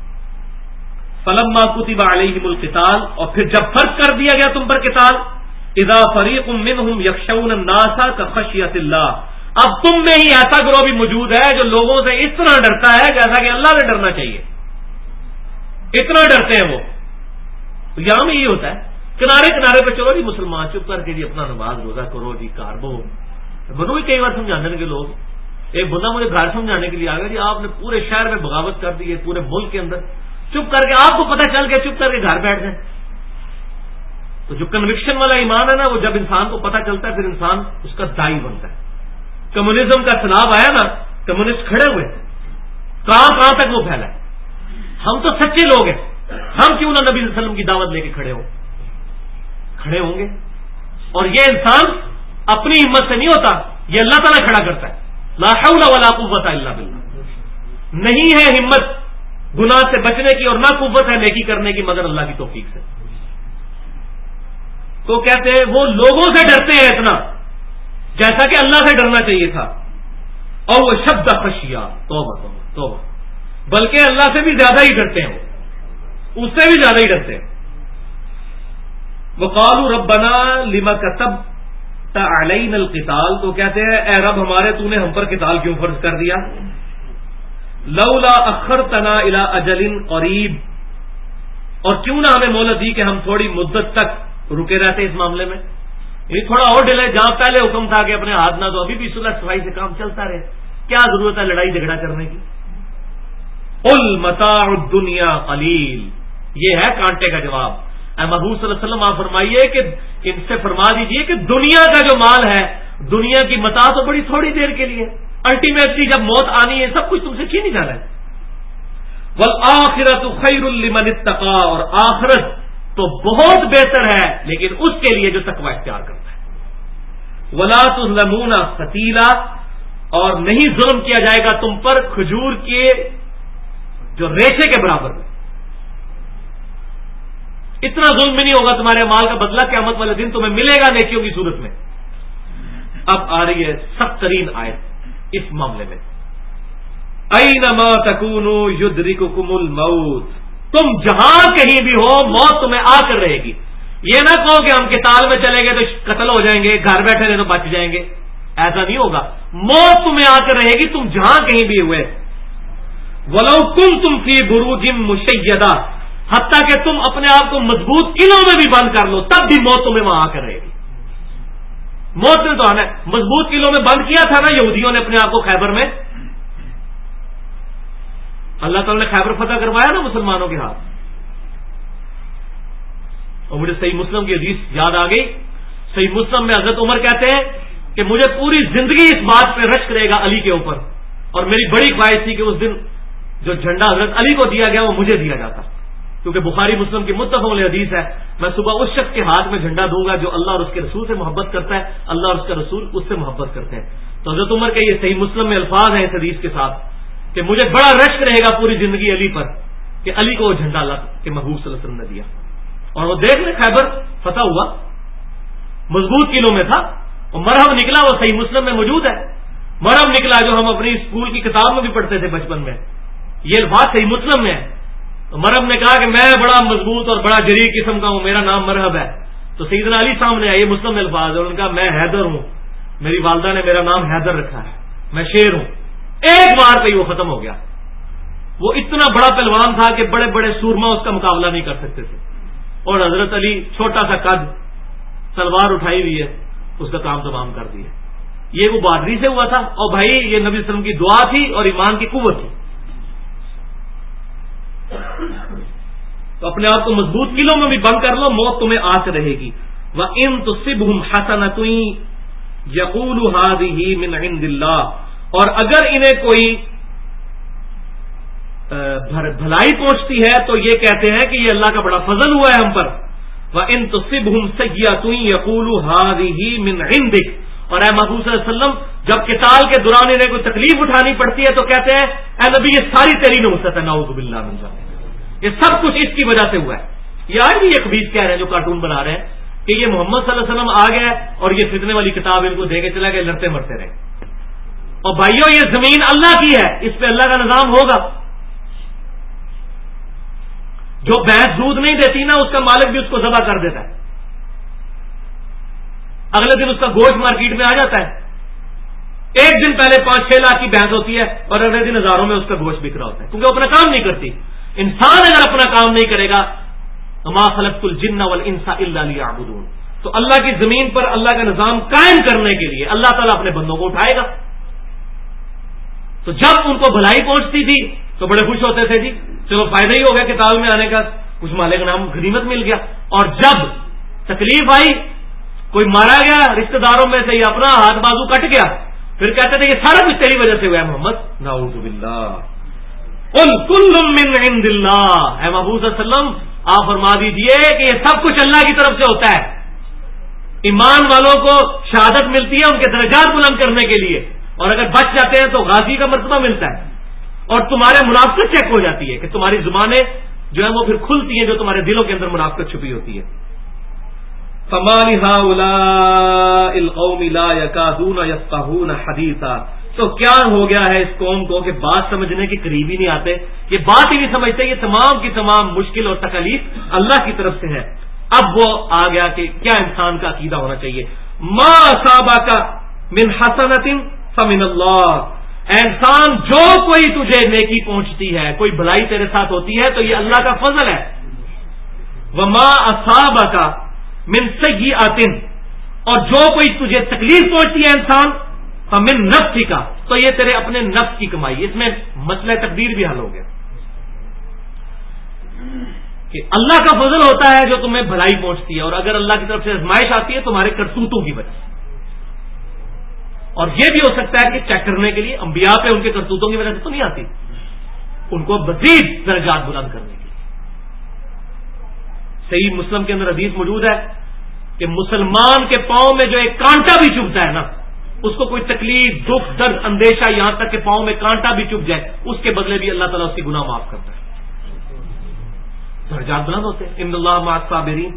فلما کتب علیہم القتال، اور پھر جب فرض کر دیا گیا تم پر قتال، اذا فریق منہم یخشون الناس کخشیۃ اللہ، اب تم میں ہی ایسا گروہ بھی موجود ہے جو لوگوں سے اس طرح ڈرتا ہے جیسا کہ اللہ سے ڈرنا چاہیے، اتنا ڈرتے ہیں وہ. یہاں میں یہ ہوتا ہے کنارے کنارے پہ چلو جی مسلمان چپ کر کے جی اپنا نماز روزہ کرو جی کاربو بنو بھی کئی بار سمجھانے کے لوگ. ایک بندہ مجھے گھر سمجھانے کے لیے آ گیا جی آپ نے پورے شہر میں بغاوت کر دی ہے پورے ملک کے اندر، چپ کر کے آپ کو پتہ چل کے چپ کر کے گھر بیٹھ جائیں. تو جو کنوکشن والا ایمان ہے نا وہ جب انسان کو پتہ چلتا ہے پھر انسان اس کا دائی بنتا ہے. کمیونزم کا سیلاب آیا نا، کمیونسٹ کھڑے ہوئے کہاں کہاں تک وہ پھیلا ہے. ہم تو سچے لوگ ہیں، ہم کیوں نہ نبی صلی اللہ علیہ وسلم کی دعوت لے کے کھڑے ہوں گے. اور یہ انسان اپنی ہمت سے نہیں ہوتا، یہ اللہ تعالیٰ کھڑا کرتا ہے. لا حول ولا قوت الا باللہ. نہیں ہے ہمت گناہ سے بچنے کی اور نہ قوت ہے نیکی کرنے کی مگر اللہ کی توفیق سے. تو کہتے ہیں وہ لوگوں سے ڈرتے ہیں اتنا جیسا کہ اللہ سے ڈرنا چاہیے تھا. اور وہ شد خشیہ، توبہ توبہ توبہ، بلکہ اللہ سے بھی زیادہ ہی ڈرتے ہیں، اس سے بھی زیادہ ہی ڈرتے ہیں. وقالوا ربنا لما كتبت علينا القتال، تو کہتے ہیں اے رب ہمارے تو نے ہم پر قتال کیوں فرض کر دیا. لولا اخرتنا الى اجل قریب، اور کیوں نہ ہمیں مہلت دی کہ ہم تھوڑی مدت تک رکے رہتے اس معاملے میں. یہ تھوڑا اور ڈیلے، جہاں پہلے حکم تھا کہ اپنے ہاتھ نہ دو ابھی بھی صلح صفائی سے کام چلتا رہے، کیا ضرورت ہے لڑائی جھگڑا کرنے کی. قل متاع الدنیا قلیل، یہ ہے کانٹے کا جواب. اے محبوب صلی اللہ علیہ وسلم آپ فرمائیے کہ ان سے فرما دیجئے کہ دنیا کا جو مال ہے، دنیا کی متاع تو بڑی تھوڑی دیر کے لیے، الٹیمیٹلی جب موت آنی ہے سب کچھ تم سے چھین ہی جانا ہے. والآخرۃ خیر لمن اتقى، اور آخرت تو بہت بہتر ہے لیکن اس کے لیے جو تقوی اختیار کرتا ہے. ولا تظلمون فتیلا، اور نہیں ظلم کیا جائے گا تم پر کھجور کے جو ریشے کے برابر میں. اتنا ظلم بھی نہیں ہوگا، تمہارے مال کا بدلہ قیامت والے دن تمہیں ملے گا نیکیوں کی صورت میں. اب آ رہی ہے سخت ترین آیت اس معاملے میں. اینما تکونوا یدرککم الموت، تم جہاں کہیں بھی ہو موت تمہیں آ کر رہے گی. یہ نہ کہو کہ ہم قتال میں چلے گئے تو قتل ہو جائیں گے، گھر بیٹھے رہے تو بچ جائیں گے، ایسا نہیں ہوگا. موت تمہیں آ کر رہے گی تم جہاں کہیں بھی ہوئے. ولو کنتم فی بروج مشیدہ، حتیٰ کہ تم اپنے آپ کو مضبوط قلعوں میں بھی بند کر لو تب بھی موت تمہیں وہاں آ کر رہے گی. موت نے تو آنا ہے. مضبوط قلعوں میں بند کیا تھا نا یہودیوں نے اپنے آپ کو خیبر میں، اللہ تعالیٰ نے خیبر فتح کروایا نا مسلمانوں کے ہاتھ. اور مجھے صحیح مسلم کی حدیث یاد آ گئی. صحیح مسلم میں حضرت عمر کہتے ہیں کہ مجھے پوری زندگی اس بات پہ رشک رہے گا علی کے اوپر، اور میری بڑی خواہش تھی کہ اس دن جو جھنڈا حضرت علی کو دیا گیا وہ مجھے دیا جاتا، کیونکہ بخاری مسلم کی متفق علیہ حدیث ہے میں صبح اس شخص کے ہاتھ میں جھنڈا دوں گا جو اللہ اور اس کے رسول سے محبت کرتا ہے، اللہ اور اس کا رسول اس سے محبت کرتے ہیں. تو حضرت عمر کے یہ صحیح مسلم میں الفاظ ہیں اس حدیث کے ساتھ کہ مجھے بڑا رشک رہے گا پوری زندگی علی پر کہ علی کو وہ جھنڈا اللہ کے محبوب صلی اللہ علیہ وسلم نے دیا. اور وہ دیکھ لیں خیبر فتح ہوا، مضبوط قلعوں میں تھا، اور مرہم نکلا، وہ صحیح مسلم میں موجود ہے. مرہم نکلا جو ہم اپنی اسکول کی کتاب میں بھی پڑھتے تھے بچپن میں، یہ الفاظ صحیح مسلم میں ہے. تو مرہم نے کہا کہ میں بڑا مضبوط اور بڑا جریح قسم کا ہوں، میرا نام مرہب ہے. تو سیدنا علی سامنے آئے، یہ مسلم میں الفاظ ہے. انہوں نے کہا میں حیدر ہوں، میری والدہ نے میرا نام حیدر رکھا ہے، میں شیر ہوں. ایک بار پہ وہ ختم ہو گیا. وہ اتنا بڑا پہلوان تھا کہ بڑے بڑے سورما اس کا مقابلہ نہیں کر سکتے تھے، اور حضرت علی چھوٹا سا قد، تلوار اٹھائی ہوئی ہے، اس کا کام تمام کر دیا. یہ وہ بہادری سے ہوا تھا. اور بھائی یہ نبی صلی اللہ علیہ وسلم کی دعا تھی اور ایمان کی قوت تھی. تو اپنے آپ کو مضبوط قلعوں میں بھی بند کر لو، موت تمہیں آ کر رہے گی. وَإِن تُصِبْهُمْ حَسَنَةٌ يَقُولُ هَٰذِهِ مِنْ عِندِ اللَّهِ، اور اگر انہیں کوئی بھلائی پہنچتی ہے تو یہ کہتے ہیں کہ یہ اللہ کا بڑا فضل ہوا ہے ہم پر. وَإِن تُصِبْهُمْ سَيِّئَةٌ يَقُولُ هَٰذِهِ مِنْ عِندِكَ، اور اے محبوب صلی اللہ علیہ وسلم جب قتال کے دوران انہیں کوئی تکلیف اٹھانی پڑتی ہے تو کہتے ہیں اے نبی یہ ساری تیری نحوست ہے، نعوذ باللہ من ذلک، یہ سب کچھ اس کی وجہ سے ہوا ہے. یہ آج بھی یہ خبیث کہہ رہے ہیں جو کارٹون بنا رہے ہیں کہ یہ محمد صلی اللہ علیہ وسلم آ گیا اور یہ فتنے والی کتاب ان کو دے کے چلا گیا، لڑتے مرتے رہے. اور بھائیو یہ زمین اللہ کی ہے، اس پہ اللہ کا نظام ہوگا. جو بھینس دودھ نہیں دیتی نا اس کا مالک بھی اس کو ذبح کر دیتا ہے. اگلے دن اس کا گوشت مارکیٹ میں آ جاتا ہے. ایک دن پہلے 5-6 لاکھ کی بھینس ہوتی ہے اور اگلے دن ہزاروں میں اس کا گوشت بک رہا ہوتا ہے, کیونکہ وہ اپنا کام نہیں کرتی. انسان اگر اپنا کام نہیں کرے گا وما خلقت الجن والانس الا لیعبدون, تو اللہ کی زمین پر اللہ کا نظام قائم کرنے کے لیے اللہ تعالیٰ اپنے بندوں کو اٹھائے گا. تو جب ان کو بھلائی پہنچتی تھی تو بڑے خوش ہوتے تھے, جی چلو فائدہ ہی ہو گیا کتاب میں آنے کا, کچھ مالک نام غنیمت مل گیا. اور جب تکلیف آئی, کوئی مارا گیا رشتہ داروں میں سے یا اپنا ہاتھ بازو کٹ گیا, پھر کہتے تھے یہ سارا کچھ تیری وجہ سے ہوا ہے محمد. نعوذ باللہ. قل کل من عند اللہ, اے محبوب صلی اللہ علیہ وسلم آپ فرما دیجئے کہ یہ سب کچھ اللہ کی طرف سے ہوتا ہے. ایمان والوں کو شہادت ملتی ہے ان کے درجات بلند کرنے کے لیے, اور اگر بچ جاتے ہیں تو غازی کا مرتبہ ملتا ہے, اور تمہارے منافقت چیک ہو جاتی ہے کہ تمہاری زبانیں جو ہیں وہ پھر کھلتی ہیں جو تمہارے دلوں کے اندر منافقت چھپی ہوتی ہے. فَمَا لِهَٰؤُلَاءِ الْقَوْمِ لَا يَكَادُونَ يَفْقَهُونَ حَدِيثًا, تو کیا ہو گیا ہے اس قوم کو کہ بات سمجھنے کے قریب ہی نہیں آتے, یہ بات ہی نہیں سمجھتے. یہ تمام کی تمام مشکل اور تکالیف اللہ کی طرف سے ہے. اب وہ آ گیا کہ کیا انسان کا عقیدہ ہونا چاہیے. ما اصابک من حسنۃ فمن اللہ, انسان جو کوئی تجھے نیکی پہنچتی ہے, کوئی بھلائی تیرے ساتھ ہوتی ہے تو یہ اللہ کا فضل ہے. وما اصابک من سیئۃ, اور جو کوئی تجھے تکلیف پہنچتی ہے انسان فمن نفسک, تو یہ تیرے اپنے نفس کی کمائی. اس میں مسئلہ تقدیر بھی حل ہو گیا کہ اللہ کا فضل ہوتا ہے جو تمہیں بھلائی پہنچتی ہے, اور اگر اللہ کی طرف سے آزمائش آتی ہے تمہارے کرتوتوں کی وجہ سے. اور یہ بھی ہو سکتا ہے کہ چیک کرنے کے لیے انبیاء پہ ان کے کرتوتوں کی وجہ سے تو نہیں آتی, ان کو مزید درجات بلند کرنے کے لیے. صحیح مسلم کے اندر حدیث موجود ہے کہ مسلمان کے پاؤں میں جو ایک کانٹا بھی چبھتا ہے نا, اس کو کوئی تکلیف دکھ درد اندیشہ یہاں تک کہ پاؤں میں کانٹا بھی چبھ جائے, اس کے بدلے بھی اللہ تعالیٰ اس کی گناہ معاف کرتا ہے, درجات بلند ہوتے ہیں. ان اللہ مع الصابرین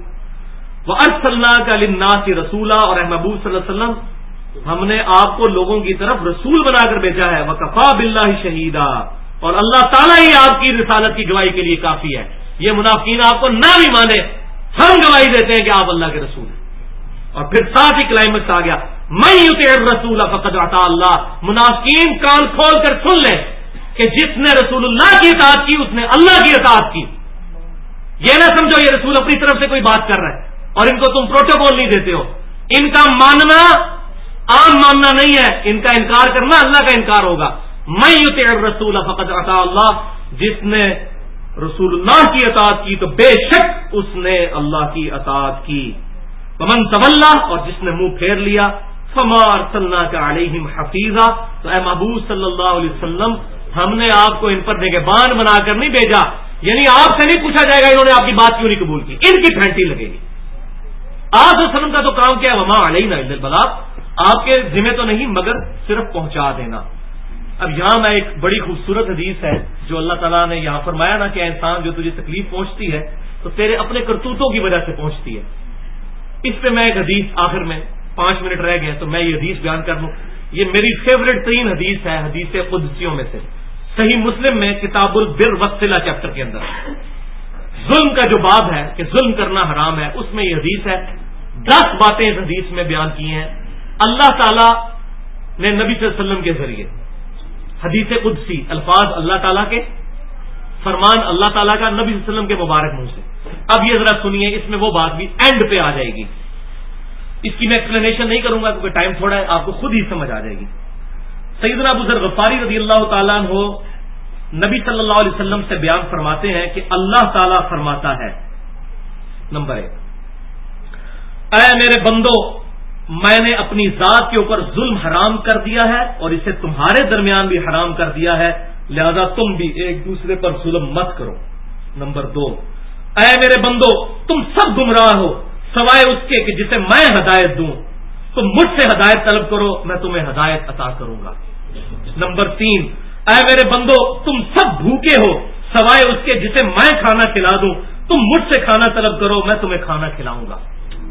وارسلناک للناس رسولا, اور اے محبوب صلی اللہ علیہ وسلم ہم نے آپ کو لوگوں کی طرف رسول بنا کر بھیجا ہے. وکفا باللہ شہیدا, اور اللہ تعالیٰ ہی آپ کی رسالت کی گواہی کے لیے کافی ہے. یہ منافقین آپ کو نہ بھی مانے, ہم گواہی دیتے ہیں کہ آپ اللہ کے رسول ہیں. اور پھر ساتھ ہی کلائمیکس آ گیا, من یطع الرسول فقد اطاع اللہ. منافقین کان کھول کر سن لیں کہ جس نے رسول اللہ کی اطاعت کی اس نے اللہ کی اطاعت کی. یہ نہ سمجھو یہ رسول اپنی طرف سے کوئی بات کر رہا ہے اور ان کو تم پروٹوکول نہیں دیتے ہو. ان کا ماننا عام ماننا نہیں ہے, ان کا انکار کرنا اللہ کا انکار ہوگا. من یطع الرسول فقد اطاع اللہ, جس نے رسول اللہ کی اطاعت کی تو بے شک اس نے اللہ کی اطاعت کی. ومن تولی, اور جس نے منہ پھیر لیا, فما ارسلناک علیہم حفیظا, تو اے محبوب صلی اللہ علیہ وسلم ہم نے آپ کو ان پر نگہبان بنا کر نہیں بھیجا. یعنی آپ سے نہیں پوچھا جائے گا انہوں نے آپ کی بات کیوں نہیں قبول کی, ان کی پھینٹی لگے گی. آپ وسلم کا تو کام کیا ہے, وما علینا الا البلاغ, آپ کے ذمہ تو نہیں مگر صرف پہنچا دینا. اب یہاں میں ایک بڑی خوبصورت حدیث ہے جو اللہ تعالیٰ نے یہاں فرمایا نا کہ انسان جو تجھے تکلیف پہنچتی ہے تو تیرے اپنے کرتوتوں کی وجہ سے پہنچتی ہے. اس پہ میں ایک حدیث, آخر میں 5 منٹ رہ گئے تو میں یہ حدیث بیان کر لوں. یہ میری فیوریٹ ترین حدیث ہے حدیث قدسیوں میں سے. صحیح مسلم میں کتاب البر والصلہ چیپٹر کے اندر ظلم کا جو باب ہے کہ ظلم کرنا حرام ہے, اس میں یہ حدیث ہے. 10 باتیں اس حدیث میں بیان کی ہیں اللہ تعالیٰ نے نبی صلی اللہ علیہ وسلم کے ذریعے. حدیث قدسی, الفاظ اللہ تعالیٰ کے, فرمان اللہ تعالیٰ کا نبی صلی اللہ علیہ وسلم کے مبارک منہ سے. اب یہ ذرا سنیے, اس میں وہ بات بھی اینڈ پہ آ جائے گی. اس کی میں ایکسپلینیشن نہیں کروں گا کیونکہ ٹائم تھوڑا ہے, آپ کو خود ہی سمجھ آ جائے گی. سیدنا ابو ذر غفاری رضی اللہ تعالیٰ عنہ نبی صلی اللہ علیہ وسلم سے بیان فرماتے ہیں کہ اللہ تعالیٰ فرماتا ہے, نمبر 1, اے میرے بندو میں نے اپنی ذات کے اوپر ظلم حرام کر دیا ہے اور اسے تمہارے درمیان بھی حرام کر دیا ہے, لہذا تم بھی ایک دوسرے پر ظلم مت کرو. نمبر 2, اے میرے بندو تم سب گمراہ ہو سوائے اس کے کہ جسے میں ہدایت دوں, تم مجھ سے ہدایت طلب کرو میں تمہیں ہدایت عطا کروں گا. نمبر 3, اے میرے بندو تم سب بھوکے ہو سوائے اس کے جسے میں کھانا کھلا دوں, تم مجھ سے کھانا طلب کرو میں تمہیں کھانا کھلاؤں گا.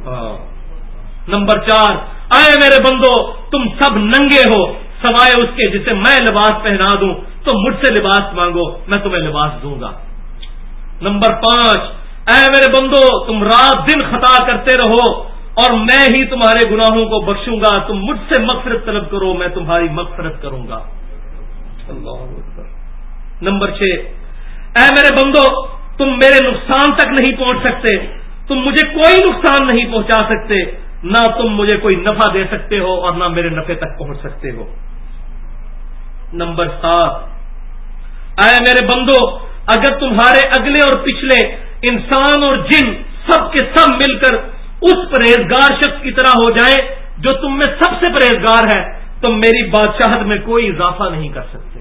نمبر 4, اے میرے بندو تم سب ننگے ہو سوائے اس کے جسے میں لباس پہنا دوں, تم مجھ سے لباس مانگو میں تمہیں لباس دوں گا. نمبر 5, اے میرے بندو تم رات دن خطا کرتے رہو اور میں ہی تمہارے گناہوں کو بخشوں گا. تم مجھ سے مغفرت طلب کرو، میں تمہاری مغفرت کروں گا. اللہ اکبر. نمبر 6، اے میرے بندو تم میرے نقصان تک نہیں پہنچ سکتے، تم مجھے کوئی نقصان نہیں پہنچا سکتے، نہ تم مجھے کوئی نفع دے سکتے ہو اور نہ میرے نفع تک پہنچ سکتے ہو. نمبر 7، اے میرے بندو اگر تمہارے اگلے اور پچھلے انسان اور جن سب کے سب مل کر اس پرہیزگار شخص کی طرح ہو جائیں جو تم میں سب سے پرہیزگار ہے، تم میری بادشاہت میں کوئی اضافہ نہیں کر سکتے.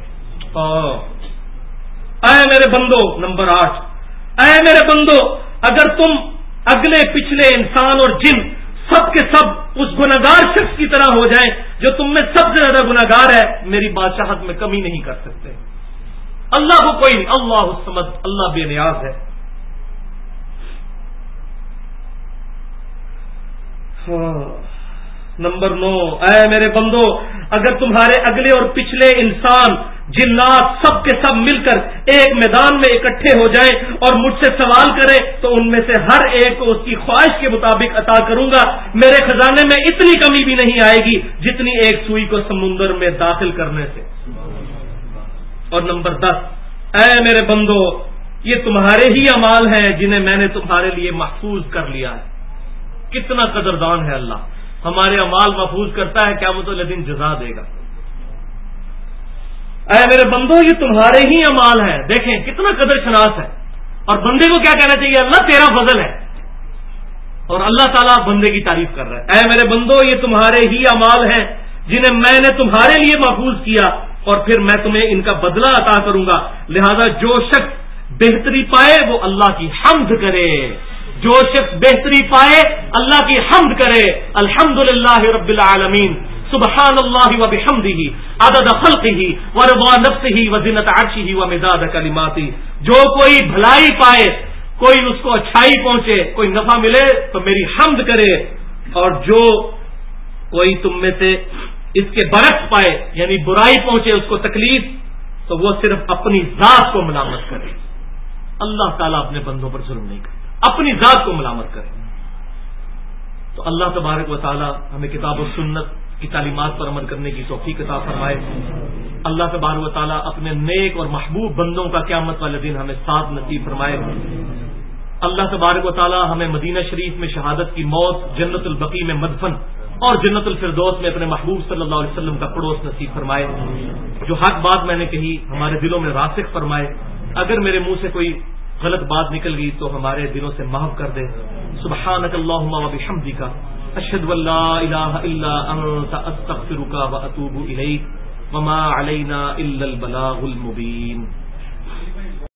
اے میرے بندو. نمبر 8، اے میرے بندو اگر تم اگلے پچھلے انسان اور جن سب کے سب اس گناہگار شخص کی طرح ہو جائیں جو تم میں سب سے زیادہ گناہگار ہے، میری بادشاہت میں کمی نہیں کر سکتے. اللہ کو کوئی نہیں، اللہ الصمد، اللہ بے نیاز ہے. نمبر 9، اے میرے بندو اگر تمہارے اگلے اور پچھلے انسان جنات سب کے سب مل کر ایک میدان میں اکٹھے ہو جائیں اور مجھ سے سوال کریں تو ان میں سے ہر ایک کو اس کی خواہش کے مطابق عطا کروں گا. میرے خزانے میں اتنی کمی بھی نہیں آئے گی جتنی ایک سوئی کو سمندر میں داخل کرنے سے. اور نمبر 10، اے میرے بندو یہ تمہارے ہی اعمال ہیں جنہیں میں نے تمہارے لیے محفوظ کر لیا ہے. کتنا قدردان ہے اللہ، ہمارے اعمال محفوظ کرتا ہے، قیامت والے دن جزا دے گا. اے میرے بندو یہ تمہارے ہی اعمال ہیں. دیکھیں کتنا قدر شناس ہے. اور بندے کو کیا کہنا چاہیے؟ اللہ تیرا فضل ہے. اور اللہ تعالیٰ بندے کی تعریف کر رہا ہے. اے میرے بندو یہ تمہارے ہی اعمال ہیں جنہیں میں نے تمہارے لیے محفوظ کیا اور پھر میں تمہیں ان کا بدلہ عطا کروں گا. لہذا جو شخص بہتری پائے وہ اللہ کی حمد کرے. جو شخص بہتری پائے اللہ کی حمد کرے. الحمدللہ رب العالمین، سبحان اللہ و بحمدہ عدد خلقہ ورضا نفسہ وزنۃ عرشہ ومداد کلماتہ. جو کوئی بھلائی پائے، کوئی اس کو اچھائی پہنچے، کوئی نفع ملے تو میری حمد کرے. اور جو کوئی تم میں سے اس کے برعکس پائے یعنی برائی پہنچے، اس کو تکلیف، تو وہ صرف اپنی ذات کو ملامت کرے. اللہ تعالیٰ اپنے بندوں پر ظلم نہیں کرتا، اپنی ذات کو ملامت کرے. تو اللہ تبارک و تعالیٰ ہمیں کتاب و سنت کی تعلیمات پر عمل کرنے کی توفیق عطا فرمائے. اللہ تبارک و تعالیٰ اپنے نیک اور محبوب بندوں کا قیامت والے دن ہمیں ساتھ نصیب فرمائے. اللہ تبارک و تعالیٰ ہمیں مدینہ شریف میں شہادت کی موت، جنت البقیع میں مدفن اور جنت الفردوس میں اپنے محبوب صلی اللہ علیہ وسلم کا پڑوس نصیب فرمائے. جو حق بات میں نے کہی ہمارے دلوں میں راسخ فرمائے. اگر میرے منہ سے کوئی غلط بات نکل گئی تو ہمارے دلوں سے معاف کر دے. سبحانک اللہم و بحمدک اشہد ان لا الہ الا انت استغفرک و اتوب الیک وما علینا الا البلاغ المبین.